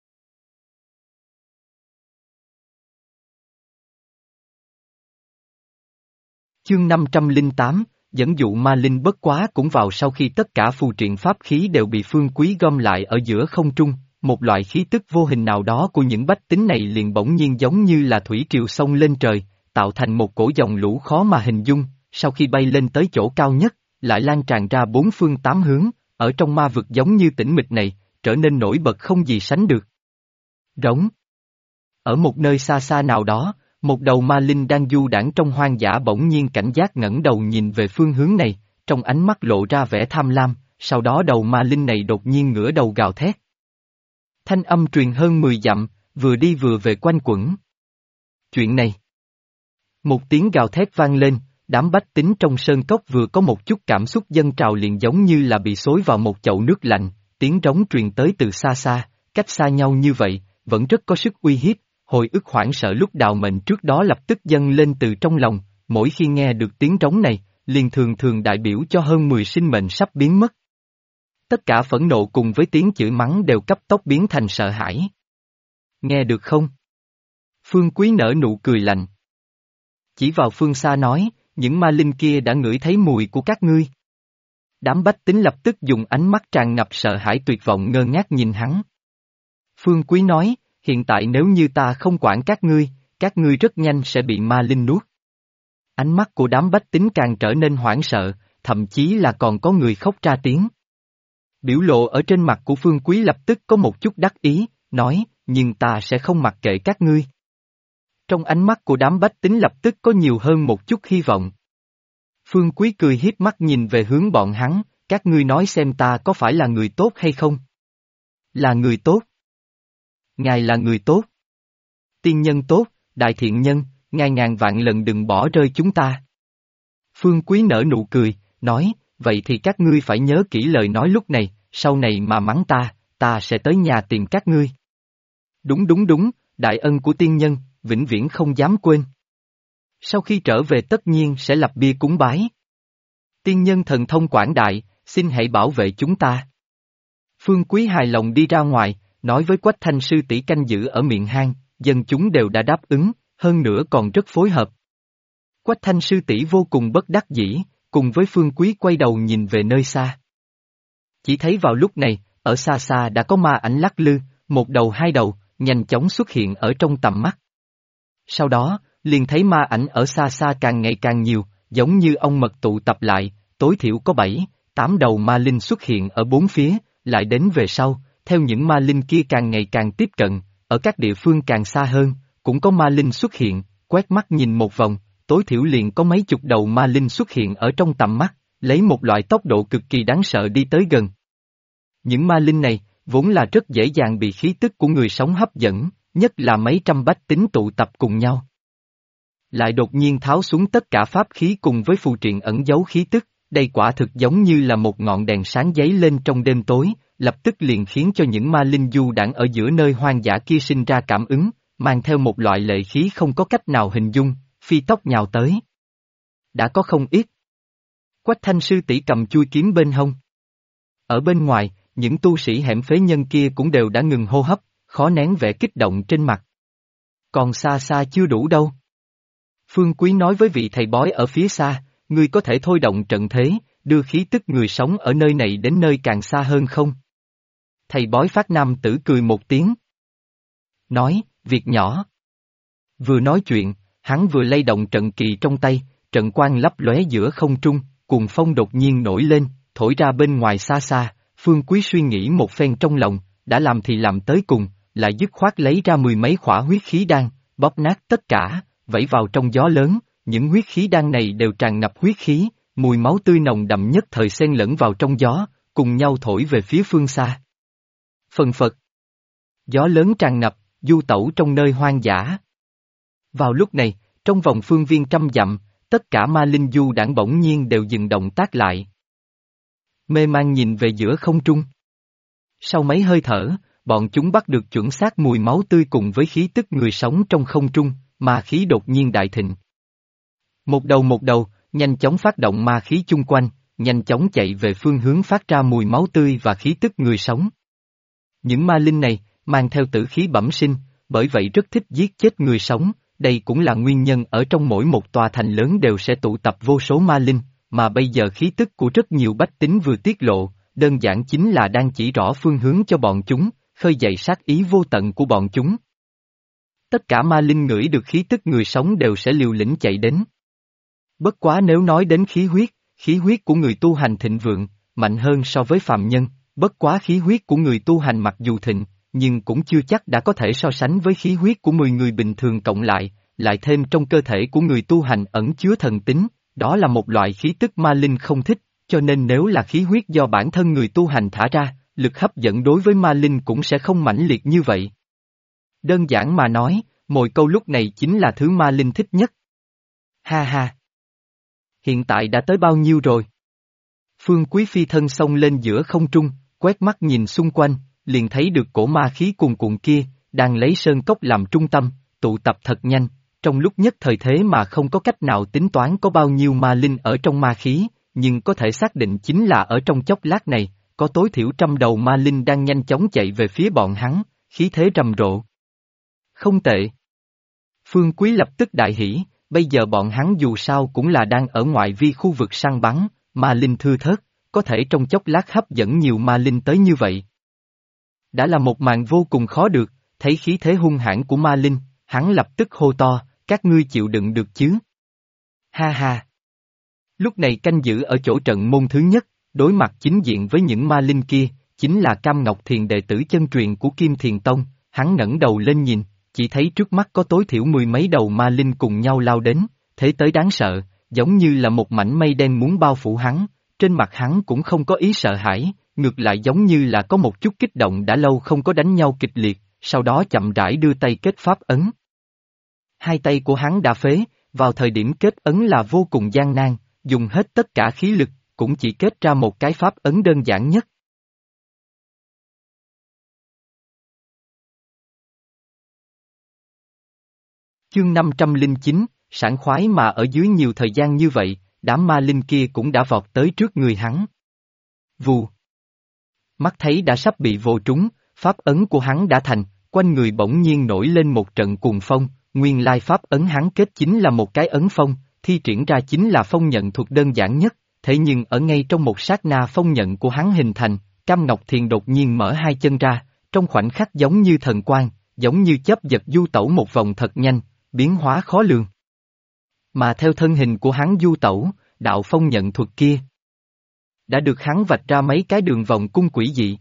Chương 508, dẫn dụ ma linh bất quá cũng vào sau khi tất cả phù triện pháp khí đều bị Phương Quý gom lại ở giữa không trung, một loại khí tức vô hình nào đó của những bách tính này liền bỗng nhiên giống như là thủy triều sông lên trời, tạo thành một cổ dòng lũ khó mà hình dung, sau khi bay lên tới chỗ cao nhất, lại lan tràn ra bốn phương tám hướng, ở trong ma vực giống như tĩnh mịch này, trở nên nổi bật không gì sánh được. Rống. Ở một nơi xa xa nào đó, một đầu ma linh đang du đãng trong hoang dã bỗng nhiên cảnh giác ngẩng đầu nhìn về phương hướng này, trong ánh mắt lộ ra vẻ tham lam, sau đó đầu ma linh này đột nhiên ngửa đầu gào thét. Thanh âm truyền hơn 10 dặm, vừa đi vừa về quanh quẩn. Chuyện này. Một tiếng gào thét vang lên, đám bách tính trong sơn cốc vừa có một chút cảm xúc dâng trào liền giống như là bị xối vào một chậu nước lạnh, tiếng trống truyền tới từ xa xa, cách xa nhau như vậy, vẫn rất có sức uy hiếp, hồi ức hoảng sợ lúc đào mệnh trước đó lập tức dâng lên từ trong lòng, mỗi khi nghe được tiếng trống này, liền thường thường đại biểu cho hơn 10 sinh mệnh sắp biến mất. Tất cả phẫn nộ cùng với tiếng chửi mắng đều cấp tốc biến thành sợ hãi. Nghe được không? Phương Quý nở nụ cười lạnh. Chỉ vào phương xa nói, những ma linh kia đã ngửi thấy mùi của các ngươi. Đám bách tính lập tức dùng ánh mắt tràn ngập sợ hãi tuyệt vọng ngơ ngác nhìn hắn. Phương Quý nói, hiện tại nếu như ta không quản các ngươi rất nhanh sẽ bị ma linh nuốt. Ánh mắt của đám bách tính càng trở nên hoảng sợ, thậm chí là còn có người khóc ra tiếng. Biểu lộ ở trên mặt của Phương Quý lập tức có một chút đắc ý, nói, nhưng ta sẽ không mặc kệ các ngươi. Trong ánh mắt của đám bách tính lập tức có nhiều hơn một chút hy vọng. Phương Quý cười hiếp mắt nhìn về hướng bọn hắn, các ngươi nói xem ta có phải là người tốt hay không? Là người tốt. Ngài là người tốt. Tiên nhân tốt, đại thiện nhân, ngài ngàn vạn lần đừng bỏ rơi chúng ta. Phương Quý nở nụ cười, nói, vậy thì các ngươi phải nhớ kỹ lời nói lúc này, sau này mà mắng ta sẽ tới nhà tìm các ngươi. Đúng đúng đúng, đại ân của tiên nhân, vĩnh viễn không dám quên. Sau khi trở về tất nhiên sẽ lập bia cúng bái. Tiên nhân thần thông quảng đại, xin hãy bảo vệ chúng ta. Phương Quý hài lòng đi ra ngoài, nói với Quách Thanh sư tỷ canh giữ ở miệng hang, dân chúng đều đã đáp ứng, hơn nữa còn rất phối hợp. Quách Thanh sư tỷ vô cùng bất đắc dĩ, cùng với Phương Quý quay đầu nhìn về nơi xa. Chỉ thấy vào lúc này, ở xa xa đã có ma ảnh lắc lư, một đầu hai đầu, nhanh chóng xuất hiện ở trong tầm mắt. Sau đó, liền thấy ma ảnh ở xa xa càng ngày càng nhiều, giống như ong mật tụ tập lại, tối thiểu có 7, 8 đầu ma linh xuất hiện ở bốn phía, lại đến về sau, theo những ma linh kia càng ngày càng tiếp cận, ở các địa phương càng xa hơn, cũng có ma linh xuất hiện, quét mắt nhìn một vòng, tối thiểu liền có mấy chục đầu ma linh xuất hiện ở trong tầm mắt, lấy một loại tốc độ cực kỳ đáng sợ đi tới gần. Những ma linh này, vốn là rất dễ dàng bị khí tức của người sống hấp dẫn, nhất là mấy trăm bách tính tụ tập cùng nhau. Lại đột nhiên tháo xuống tất cả pháp khí cùng với phù triện ẩn giấu khí tức, đây quả thực giống như là một ngọn đèn sáng giấy lên trong đêm tối, lập tức liền khiến cho những ma linh du đãng ở giữa nơi hoang dã kia sinh ra cảm ứng, mang theo một loại lệ khí không có cách nào hình dung, phi tốc nhào tới. Đã có không ít. Quách Thanh sư tỷ cầm chui kiếm bên hông. Ở bên ngoài, những tu sĩ hẻm phế nhân kia cũng đều đã ngừng hô hấp, khó nén vẻ kích động trên mặt. Còn xa xa chưa đủ đâu. Phương Quý nói với vị thầy bói ở phía xa, ngươi có thể thôi động trận thế, đưa khí tức người sống ở nơi này đến nơi càng xa hơn không? Thầy bói Phát Nam Tử cười một tiếng. Nói, việc nhỏ. Vừa nói chuyện, hắn vừa lay động trận kỳ trong tay, trận quang lấp lóe giữa không trung, cuồng phong đột nhiên nổi lên, thổi ra bên ngoài xa xa, Phương Quý suy nghĩ một phen trong lòng, đã làm thì làm tới cùng, lại dứt khoát lấy ra 10 mấy khỏa huyết khí đan, bóp nát tất cả, vẫy vào trong gió lớn, những huyết khí đan này đều tràn ngập huyết khí, mùi máu tươi nồng đậm nhất thời xen lẫn vào trong gió, cùng nhau thổi về phía phương xa. Phần phật. Gió lớn tràn ngập, du tẩu trong nơi hoang dã. Vào lúc này, trong vòng phương viên 100 dặm, tất cả ma linh du đãng bỗng nhiên đều dừng động tác lại. Mê man nhìn về giữa không trung. Sau mấy hơi thở, bọn chúng bắt được chuẩn xác mùi máu tươi cùng với khí tức người sống trong không trung, ma khí đột nhiên đại thịnh. Một đầu, nhanh chóng phát động ma khí chung quanh, nhanh chóng chạy về phương hướng phát ra mùi máu tươi và khí tức người sống. Những ma linh này, mang theo tử khí bẩm sinh, bởi vậy rất thích giết chết người sống, đây cũng là nguyên nhân ở trong mỗi một tòa thành lớn đều sẽ tụ tập vô số ma linh, mà bây giờ khí tức của rất nhiều bách tính vừa tiết lộ, đơn giản chính là đang chỉ rõ phương hướng cho bọn chúng, khơi dậy sát ý vô tận của bọn chúng. Tất cả ma linh ngửi được khí tức người sống đều sẽ liều lĩnh chạy đến. Bất quá nếu nói đến khí huyết của người tu hành thịnh vượng, mạnh hơn so với phàm nhân, bất quá khí huyết của người tu hành mặc dù thịnh, nhưng cũng chưa chắc đã có thể so sánh với khí huyết của 10 người bình thường cộng lại thêm trong cơ thể của người tu hành ẩn chứa thần tính, đó là một loại khí tức ma linh không thích, cho nên nếu là khí huyết do bản thân người tu hành thả ra, lực hấp dẫn đối với ma linh cũng sẽ không mãnh liệt như vậy. Đơn giản mà nói, mồi câu lúc này chính là thứ ma linh thích nhất. Ha ha! Hiện tại đã tới bao nhiêu rồi? Phương Quý phi thân xông lên giữa không trung, quét mắt nhìn xung quanh, liền thấy được cổ ma khí cuồn cuộn kia, đang lấy sơn cốc làm trung tâm, tụ tập thật nhanh, trong lúc nhất thời thế mà không có cách nào tính toán có bao nhiêu ma linh ở trong ma khí, nhưng có thể xác định chính là ở trong chốc lát này, có tối thiểu 100 đầu ma linh đang nhanh chóng chạy về phía bọn hắn, khí thế rầm rộ. Không tệ. Phương Quý lập tức đại hỉ, bây giờ bọn hắn dù sao cũng là đang ở ngoại vi khu vực săn bắn, ma linh thưa thớt, có thể trong chốc lát hấp dẫn nhiều ma linh tới như vậy. Đã là một màn vô cùng khó được, thấy khí thế hung hãn của ma linh, hắn lập tức hô to, các ngươi chịu đựng được chứ? Ha ha! Lúc này canh giữ ở chỗ trận môn thứ nhất, đối mặt chính diện với những ma linh kia, chính là Cam Ngọc Thiền đệ tử chân truyền của Kim Thiền Tông, hắn ngẩng đầu lên nhìn, chỉ thấy trước mắt có tối thiểu mười mấy đầu ma linh cùng nhau lao đến, thế tới đáng sợ, giống như là một mảnh mây đen muốn bao phủ hắn, trên mặt hắn cũng không có ý sợ hãi, ngược lại giống như là có một chút kích động đã lâu không có đánh nhau kịch liệt, sau đó chậm rãi đưa tay kết pháp ấn. Hai tay của hắn đã phế, vào thời điểm kết ấn là vô cùng gian nan, dùng hết tất cả khí lực, cũng chỉ kết ra một cái pháp ấn đơn giản nhất. Chương 509, sảng khoái mà ở dưới nhiều thời gian như vậy, đám ma linh kia cũng đã vọt tới trước người hắn. Vù. Mắt thấy đã sắp bị vô trúng, pháp ấn của hắn đã thành, quanh người bỗng nhiên nổi lên một trận cuồng phong, nguyên lai pháp ấn hắn kết chính là một cái ấn phong, thi triển ra chính là phong nhận thuật đơn giản nhất, thế nhưng ở ngay trong một sát na phong nhận của hắn hình thành, Cam Ngọc Thiền đột nhiên mở hai chân ra, trong khoảnh khắc giống như thần quang, giống như chớp giật du tẩu một vòng thật nhanh, biến hóa khó lường. Mà theo thân hình của hắn du tẩu, đạo phong nhận thuật kia đã được hắn vạch ra mấy cái đường vòng cung quỷ dị.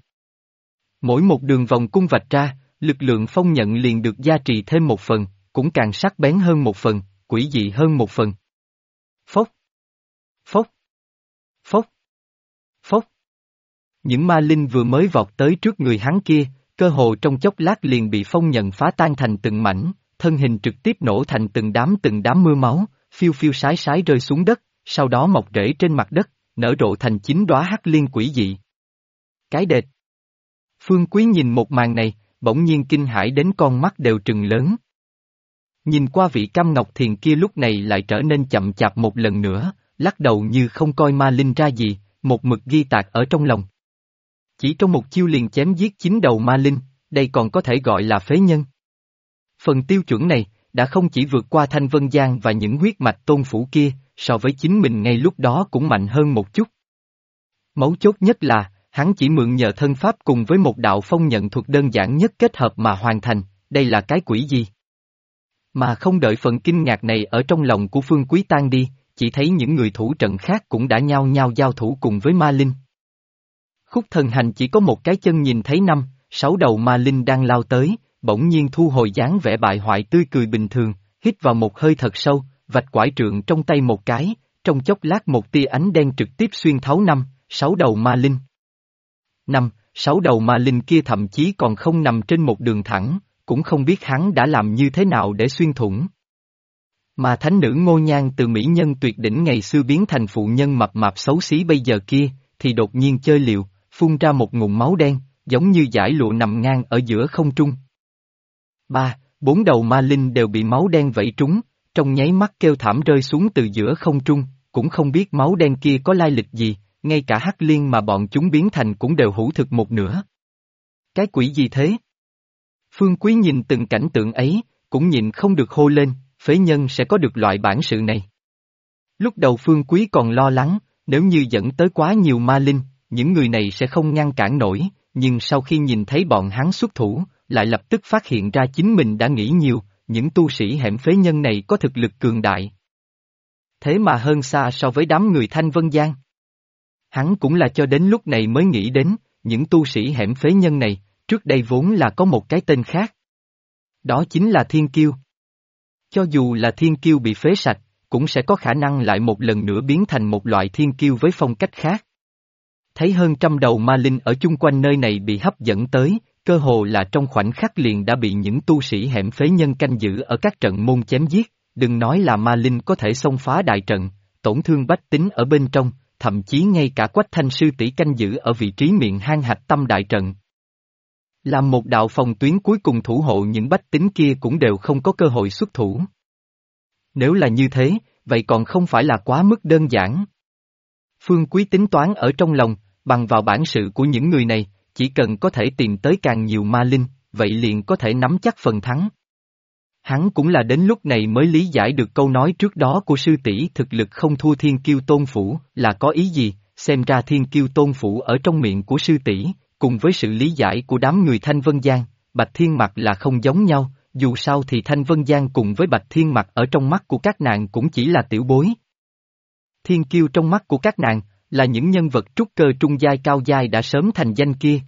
Mỗi một đường vòng cung vạch ra, lực lượng phong nhận liền được gia trì thêm một phần, cũng càng sắc bén hơn một phần, quỷ dị hơn một phần. Phốc, phốc, phốc, phốc. Những ma linh vừa mới vọt tới trước người hắn kia, cơ hồ trong chốc lát liền bị phong nhận phá tan thành từng mảnh, thân hình trực tiếp nổ thành từng đám mưa máu, phiêu phiêu sái sái rơi xuống đất, sau đó mọc rễ trên mặt đất, nở rộ thành 9 đóa hắc liên quỷ dị. Cái đệt. Phương Quý nhìn một màn này, bỗng nhiên kinh hãi đến con mắt đều trừng lớn. Nhìn qua vị Cam Ngọc Thiền kia lúc này lại trở nên chậm chạp một lần nữa, lắc đầu như không coi ma linh ra gì, một mực ghi tạc ở trong lòng. Chỉ trong một chiêu liền chém giết 9 đầu ma linh, đây còn có thể gọi là phế nhân. Phần tiêu chuẩn này, đã không chỉ vượt qua Thanh Vân Giang và những huyết mạch tôn phủ kia, so với chính mình ngay lúc đó cũng mạnh hơn một chút. Mấu chốt nhất là, hắn chỉ mượn nhờ thân pháp cùng với một đạo phong nhận thuật đơn giản nhất kết hợp mà hoàn thành, đây là cái quỷ gì? Mà không đợi phần kinh ngạc này ở trong lòng của Phương Quý tan đi, chỉ thấy những người thủ trận khác cũng đã nhao nhao giao thủ cùng với ma linh. Khúc Thần Hành chỉ có một cái chân nhìn thấy 5-6 đầu ma linh đang lao tới, bỗng nhiên thu hồi dáng vẻ bại hoại tươi cười bình thường, hít vào một hơi thật sâu, vạch quải trượng trong tay một cái, trong chốc lát một tia ánh đen trực tiếp xuyên thấu 5-6 đầu ma linh. 5-6 đầu ma linh kia thậm chí còn không nằm trên một đường thẳng, cũng không biết hắn đã làm như thế nào để xuyên thủng. Mà thánh nữ Ngô Nhan từ mỹ nhân tuyệt đỉnh ngày xưa biến thành phụ nhân mập mạp xấu xí bây giờ kia, thì đột nhiên chơi liều, phun ra một ngụm máu đen, giống như dải lụa nằm ngang ở giữa không trung. 3-4 đầu ma linh đều bị máu đen vẩy trúng, trong nháy mắt kêu thảm rơi xuống từ giữa không trung, cũng không biết máu đen kia có lai lịch gì, ngay cả hắc liên mà bọn chúng biến thành cũng đều hữu thực một nửa. Cái quỷ gì thế? Phương Quý nhìn từng cảnh tượng ấy, cũng nhịn không được hô lên, phế nhân sẽ có được loại bản sự này. Lúc đầu Phương Quý còn lo lắng, nếu như dẫn tới quá nhiều ma linh, những người này sẽ không ngăn cản nổi, nhưng sau khi nhìn thấy bọn hắn xuất thủ, lại lập tức phát hiện ra chính mình đã nghĩ nhiều, những tu sĩ hẻm phế nhân này có thực lực cường đại. Thế mà hơn xa so với đám người Thanh Vân Giang. Hắn cũng là cho đến lúc này mới nghĩ đến, những tu sĩ hẻm phế nhân này, trước đây vốn là có một cái tên khác. Đó chính là Thiên Kiêu. Cho dù là Thiên Kiêu bị phế sạch, cũng sẽ có khả năng lại một lần nữa biến thành một loại Thiên Kiêu với phong cách khác. Thấy hơn trăm đầu ma linh ở chung quanh nơi này bị hấp dẫn tới, cơ hồ là trong khoảnh khắc liền đã bị những tu sĩ hẻm phế nhân canh giữ ở các trận môn chém giết, đừng nói là ma linh có thể xông phá đại trận, tổn thương bách tính ở bên trong, thậm chí ngay cả Quách Thanh sư tỷ canh giữ ở vị trí miệng hang hạch tâm đại trận. Làm một đạo phòng tuyến cuối cùng thủ hộ những bách tính kia cũng đều không có cơ hội xuất thủ. Nếu là như thế, vậy còn không phải là quá mức đơn giản. Phương Quý tính toán ở trong lòng, bằng vào bản sự của những người này, chỉ cần có thể tìm tới càng nhiều ma linh, vậy liền có thể nắm chắc phần thắng. Hắn cũng là đến lúc này mới lý giải được câu nói trước đó của sư tỷ thực lực không thua Thiên Kiêu Tôn Phủ là có ý gì, xem ra Thiên Kiêu Tôn Phủ ở trong miệng của sư tỷ, cùng với sự lý giải của đám người Thanh Vân Giang, Bạch Thiên Mặc là không giống nhau, dù sao thì Thanh Vân Giang cùng với Bạch Thiên Mặc ở trong mắt của các nàng cũng chỉ là tiểu bối. Thiên Kiêu trong mắt của các nàng, là những nhân vật trúc cơ trung giai cao giai đã sớm thành danh kia.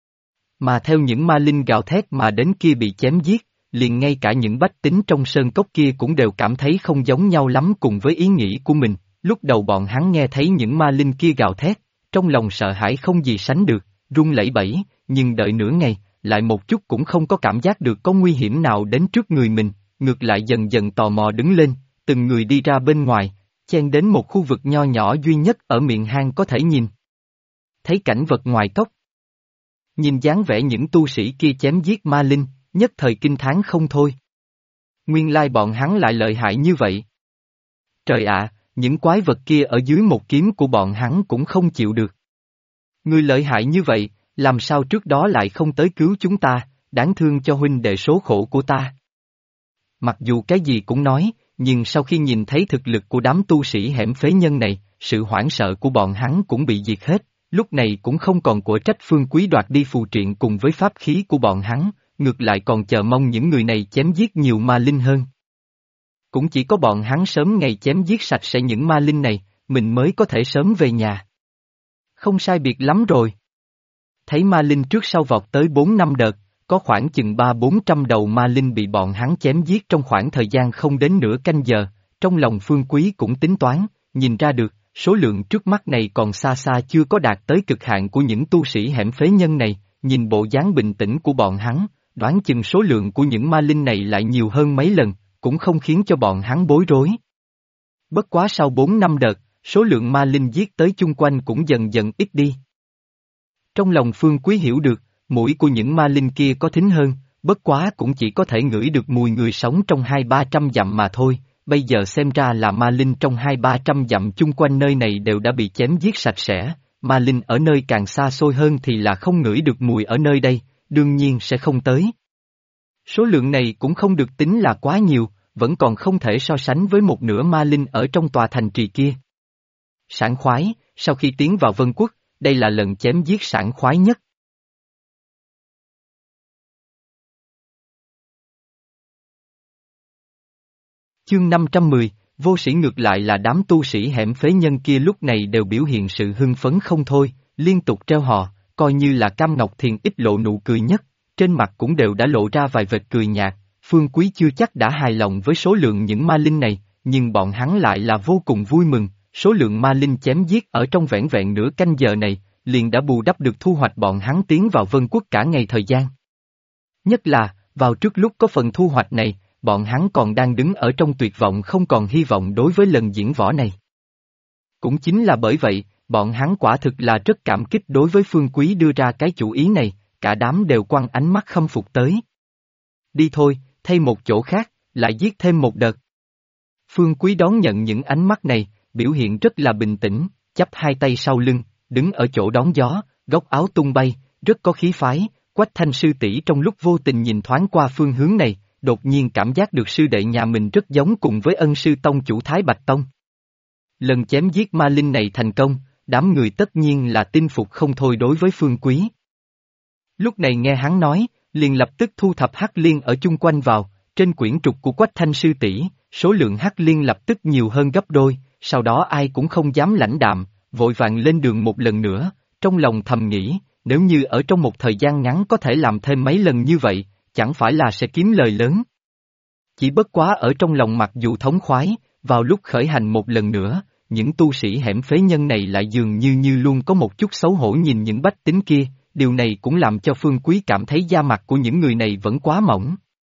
Mà theo những ma linh gào thét mà đến kia bị chém giết, liền ngay cả những bách tính trong sơn cốc kia cũng đều cảm thấy không giống nhau lắm cùng với ý nghĩ của mình. Lúc đầu bọn hắn nghe thấy những ma linh kia gào thét, trong lòng sợ hãi không gì sánh được, run lẩy bẩy, nhưng đợi nửa ngày, lại một chút cũng không có cảm giác được có nguy hiểm nào đến trước người mình, ngược lại dần dần tò mò đứng lên, từng người đi ra bên ngoài, chen đến một khu vực nho nhỏ duy nhất ở miệng hang có thể nhìn. Thấy cảnh vật ngoài cốc. Nhìn dáng vẻ những tu sĩ kia chém giết ma linh, nhất thời kinh thán không thôi. Nguyên lai bọn hắn lại lợi hại như vậy. Trời ạ, những quái vật kia ở dưới một kiếm của bọn hắn cũng không chịu được. Người lợi hại như vậy, làm sao trước đó lại không tới cứu chúng ta, đáng thương cho huynh đệ số khổ của ta. Mặc dù cái gì cũng nói, nhưng sau khi nhìn thấy thực lực của đám tu sĩ hẻm phế nhân này, sự hoảng sợ của bọn hắn cũng bị diệt hết, lúc này cũng không còn của trách Phương Quý đoạt đi phù triện cùng với pháp khí của bọn hắn, ngược lại còn chờ mong những người này chém giết nhiều ma linh hơn. Cũng chỉ có bọn hắn sớm ngày chém giết sạch sẽ những ma linh này, mình mới có thể sớm về nhà. Không sai biệt lắm rồi. Thấy ma linh trước sau vọt tới 4 năm đợt, có khoảng chừng 300-400 đầu ma linh bị bọn hắn chém giết trong khoảng thời gian không đến nửa canh giờ, trong lòng Phương Quý cũng tính toán, nhìn ra được, số lượng trước mắt này còn xa xa chưa có đạt tới cực hạn của những tu sĩ hẻm phế nhân này, nhìn bộ dáng bình tĩnh của bọn hắn, đoán chừng số lượng của những ma linh này lại nhiều hơn mấy lần, cũng không khiến cho bọn hắn bối rối. Bất quá sau 4 năm đợt, số lượng ma linh giết tới chung quanh cũng dần dần ít đi. Trong lòng Phương Quý hiểu được, mũi của những ma linh kia có thính hơn, bất quá cũng chỉ có thể ngửi được mùi người sống trong 200-300 dặm mà thôi, bây giờ xem ra là ma linh trong 200-300 dặm chung quanh nơi này đều đã bị chém giết sạch sẽ, ma linh ở nơi càng xa xôi hơn thì là không ngửi được mùi ở nơi đây, đương nhiên sẽ không tới. Số lượng này cũng không được tính là quá nhiều, vẫn còn không thể so sánh với một nửa ma linh ở trong tòa thành trì kia. Sảng khoái, sau khi tiến vào Vân Quốc, đây là lần chém giết sảng khoái nhất. Chương 510, vô sĩ ngược lại là đám tu sĩ hẻm phế nhân kia lúc này đều biểu hiện sự hưng phấn không thôi, liên tục treo hò, coi như là Cam Ngọc Thiền ít lộ nụ cười nhất, trên mặt cũng đều đã lộ ra vài vệt cười nhạt, Phương Quý chưa chắc đã hài lòng với số lượng những ma linh này, nhưng bọn hắn lại là vô cùng vui mừng, số lượng ma linh chém giết ở trong vẻn vẹn nửa canh giờ này, liền đã bù đắp được thu hoạch bọn hắn tiến vào Vân Quốc cả ngày thời gian. Nhất là, vào trước lúc có phần thu hoạch này, bọn hắn còn đang đứng ở trong tuyệt vọng không còn hy vọng đối với lần diễn võ này. Cũng chính là bởi vậy, bọn hắn quả thực là rất cảm kích đối với Phương Quý đưa ra cái chủ ý này, cả đám đều quăng ánh mắt khâm phục tới. Đi thôi, thay một chỗ khác, lại giết thêm một đợt. Phương Quý đón nhận những ánh mắt này, biểu hiện rất là bình tĩnh, chắp hai tay sau lưng, đứng ở chỗ đón gió, góc áo tung bay, rất có khí phái. Quách Thanh sư tỷ trong lúc vô tình nhìn thoáng qua phương hướng này, đột nhiên cảm giác được sư đệ nhà mình rất giống cùng với ân sư tông chủ Thái Bạch Tông. Lần chém giết ma linh này thành công, đám người tất nhiên là tin phục không thôi đối với Phương Quý. Lúc này nghe hắn nói, liền lập tức thu thập hắc liên ở chung quanh vào, trên quyển trục của Quách Thanh sư tỷ, số lượng hắc liên lập tức nhiều hơn gấp đôi, sau đó ai cũng không dám lãnh đạm, vội vàng lên đường một lần nữa, trong lòng thầm nghĩ, nếu như ở trong một thời gian ngắn có thể làm thêm mấy lần như vậy, chẳng phải là sẽ kiếm lời lớn. Chỉ bất quá ở trong lòng mặc dù thống khoái, vào lúc khởi hành một lần nữa, những tu sĩ hẻm phế nhân này lại dường như luôn có một chút xấu hổ nhìn những bách tính kia, điều này cũng làm cho Phương Quý cảm thấy da mặt của những người này vẫn quá mỏng.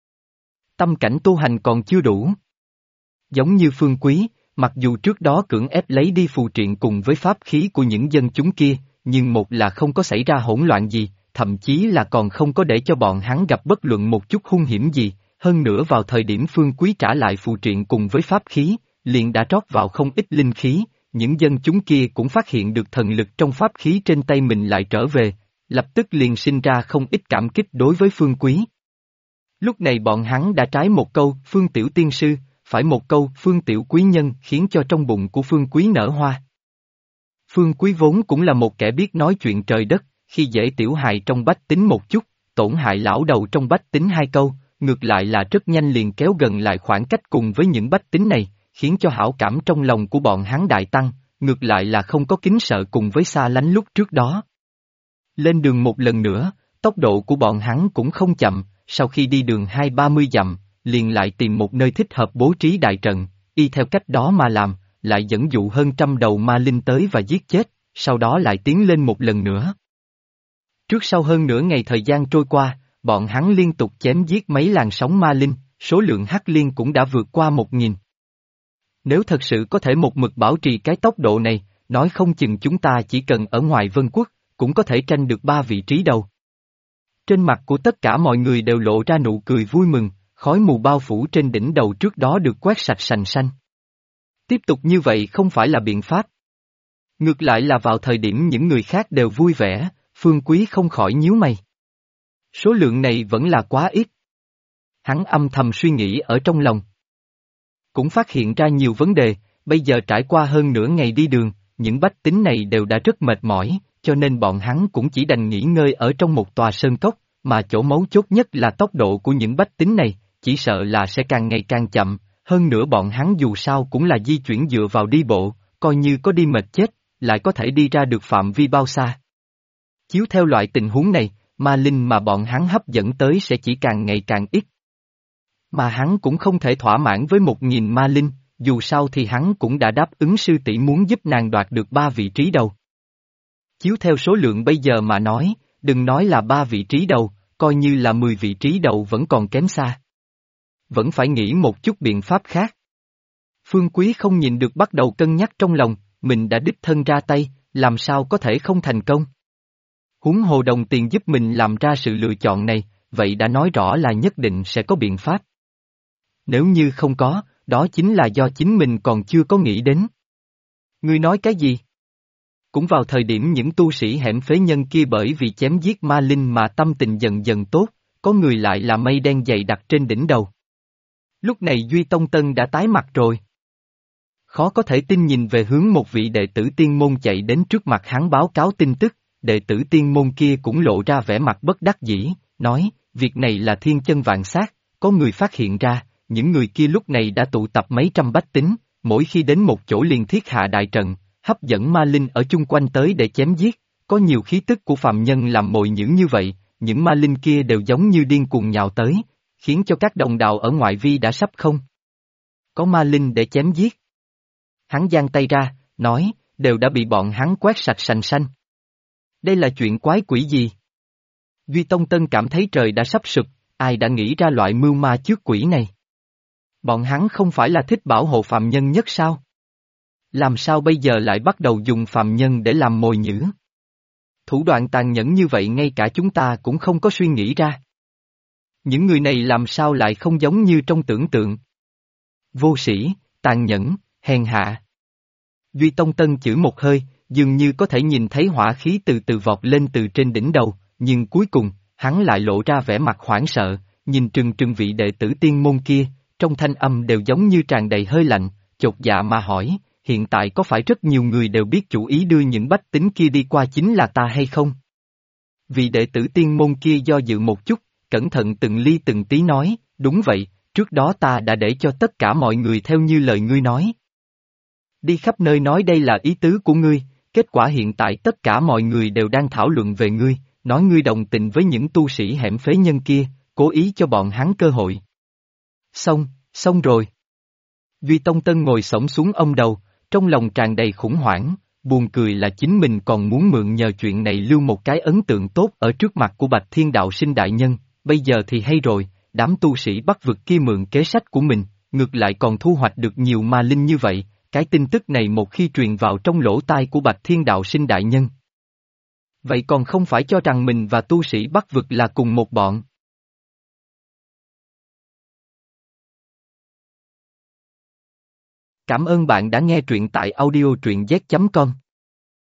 Tâm cảnh tu hành còn chưa đủ. Giống như Phương Quý, mặc dù trước đó cưỡng ép lấy đi phù triện cùng với pháp khí của những dân chúng kia, nhưng một là không có xảy ra hỗn loạn gì, thậm chí là còn không có để cho bọn hắn gặp bất luận một chút hung hiểm gì, hơn nữa vào thời điểm Phương Quý trả lại phù triện cùng với pháp khí, liền đã trót vào không ít linh khí, những dân chúng kia cũng phát hiện được thần lực trong pháp khí trên tay mình lại trở về, lập tức liền sinh ra không ít cảm kích đối với Phương Quý. Lúc này bọn hắn đã trái một câu Phương Tiểu Tiên Sư, phải một câu Phương Tiểu Quý Nhân khiến cho trong bụng của Phương Quý nở hoa. Phương Quý vốn cũng là một kẻ biết nói chuyện trời đất, khi dễ tiểu hài trong bách tính một chút, tổn hại lão đầu trong bách tính hai câu, ngược lại là rất nhanh liền kéo gần lại khoảng cách cùng với những bách tính này, khiến cho hảo cảm trong lòng của bọn hắn đại tăng, ngược lại là không có kính sợ cùng với xa lánh lúc trước đó. Lên đường một lần nữa, tốc độ của bọn hắn cũng không chậm, sau khi đi đường 20-30 dặm, liền lại tìm một nơi thích hợp bố trí đại trận, y theo cách đó mà làm, lại dẫn dụ hơn 100 đầu ma linh tới và giết chết, sau đó lại tiến lên một lần nữa. Trước sau hơn nửa ngày thời gian trôi qua, bọn hắn liên tục chém giết mấy làn sóng ma linh, số lượng hắc liên cũng đã vượt qua 1.000. Nếu thật sự có thể một mực bảo trì cái tốc độ này, nói không chừng chúng ta chỉ cần ở ngoài Vân Quốc, cũng có thể tranh được 3 vị trí đầu. Trên mặt của tất cả mọi người đều lộ ra nụ cười vui mừng, khói mù bao phủ trên đỉnh đầu trước đó được quét sạch sành xanh. Tiếp tục như vậy không phải là biện pháp. Ngược lại là vào thời điểm những người khác đều vui vẻ, Phương Quý không khỏi nhíu mày. Số lượng này vẫn là quá ít. Hắn âm thầm suy nghĩ ở trong lòng. Cũng phát hiện ra nhiều vấn đề, bây giờ trải qua hơn nửa ngày đi đường, những bách tính này đều đã rất mệt mỏi, cho nên bọn hắn cũng chỉ đành nghỉ ngơi ở trong một tòa sơn cốc, mà chỗ mấu chốt nhất là tốc độ của những bách tính này, chỉ sợ là sẽ càng ngày càng chậm, hơn nữa bọn hắn dù sao cũng là di chuyển dựa vào đi bộ, coi như có đi mệt chết, lại có thể đi ra được phạm vi bao xa. Chiếu theo loại tình huống này, ma linh mà bọn hắn hấp dẫn tới sẽ chỉ càng ngày càng ít. Mà hắn cũng không thể thỏa mãn với 1.000 ma linh, dù sao thì hắn cũng đã đáp ứng sư tỷ muốn giúp nàng đoạt được 3 vị trí đầu. Chiếu theo số lượng bây giờ mà nói, đừng nói là 3 vị trí đầu, coi như là 10 vị trí đầu vẫn còn kém xa. Vẫn phải nghĩ một chút biện pháp khác. Phương Quý không nhìn được bắt đầu cân nhắc trong lòng, mình đã đích thân ra tay, làm sao có thể không thành công. Huống hồ đồng tiền giúp mình làm ra sự lựa chọn này, vậy đã nói rõ là nhất định sẽ có biện pháp. Nếu như không có, đó chính là do chính mình còn chưa có nghĩ đến. Ngươi nói cái gì? Cũng vào thời điểm những tu sĩ hẻm phế nhân kia bởi vì chém giết ma linh mà tâm tình dần dần tốt, có người lại là mây đen dày đặc trên đỉnh đầu. Lúc này Duy Tông Tân đã tái mặt rồi. Khó có thể tin nhìn về hướng một vị đệ tử tiên môn chạy đến trước mặt hắn báo cáo tin tức, đệ tử tiên môn kia cũng lộ ra vẻ mặt bất đắc dĩ, nói, việc này là thiên chân vạn sát, có người phát hiện ra, những người kia lúc này đã tụ tập mấy trăm bách tính, mỗi khi đến một chỗ liền thiết hạ đại trận, hấp dẫn ma linh ở chung quanh tới để chém giết, có nhiều khí tức của phàm nhân làm mồi nhữ như vậy, những ma linh kia đều giống như điên cuồng nhào tới, khiến cho các đồng đạo ở ngoại vi đã sắp không có ma linh để chém giết. Hắn giang tay ra, nói, đều đã bị bọn hắn quét sạch sành xanh. Đây là chuyện quái quỷ gì? Duy Tông Tân cảm thấy trời đã sắp sụp, ai đã nghĩ ra loại mưu ma trước quỷ này? Bọn hắn không phải là thích bảo hộ phàm nhân nhất sao? Làm sao bây giờ lại bắt đầu dùng phàm nhân để làm mồi nhữ? Thủ đoạn tàn nhẫn như vậy ngay cả chúng ta cũng không có suy nghĩ ra. Những người này làm sao lại không giống như trong tưởng tượng? Vô sĩ, tàn nhẫn, hèn hạ. Duy Tông Tân chửi một hơi, dường như có thể nhìn thấy hỏa khí từ từ vọt lên từ trên đỉnh đầu, nhưng cuối cùng, hắn lại lộ ra vẻ mặt hoảng sợ, nhìn trừng trừng vị đệ tử tiên môn kia, trong thanh âm đều giống như tràn đầy hơi lạnh, chột dạ mà hỏi, hiện tại có phải rất nhiều người đều biết chủ ý đưa những bách tính kia đi qua chính là ta hay không? Vị đệ tử tiên môn kia do dự một chút, cẩn thận từng ly từng tí nói, đúng vậy, trước đó ta đã để cho tất cả mọi người theo như lời ngươi nói. Đi khắp nơi nói đây là ý tứ của ngươi, kết quả hiện tại tất cả mọi người đều đang thảo luận về ngươi, nói ngươi đồng tình với những tu sĩ hẻm phế nhân kia, cố ý cho bọn hắn cơ hội. Xong rồi. Duy Tông Tân ngồi xổm xuống ôm đầu, trong lòng tràn đầy khủng hoảng, buồn cười là chính mình còn muốn mượn nhờ chuyện này lưu một cái ấn tượng tốt ở trước mặt của Bạch Thiên Đạo Sinh đại nhân, bây giờ thì hay rồi, đám tu sĩ Bắc vực kia mượn kế sách của mình, ngược lại còn thu hoạch được nhiều ma linh như vậy, cái tin tức này một khi truyền vào trong lỗ tai của Bạch Thiên Đạo Sinh đại nhân. Vậy còn không phải cho rằng mình và tu sĩ Bắc vực là cùng một bọn. Cảm ơn bạn đã nghe truyện tại audio truyện z.com.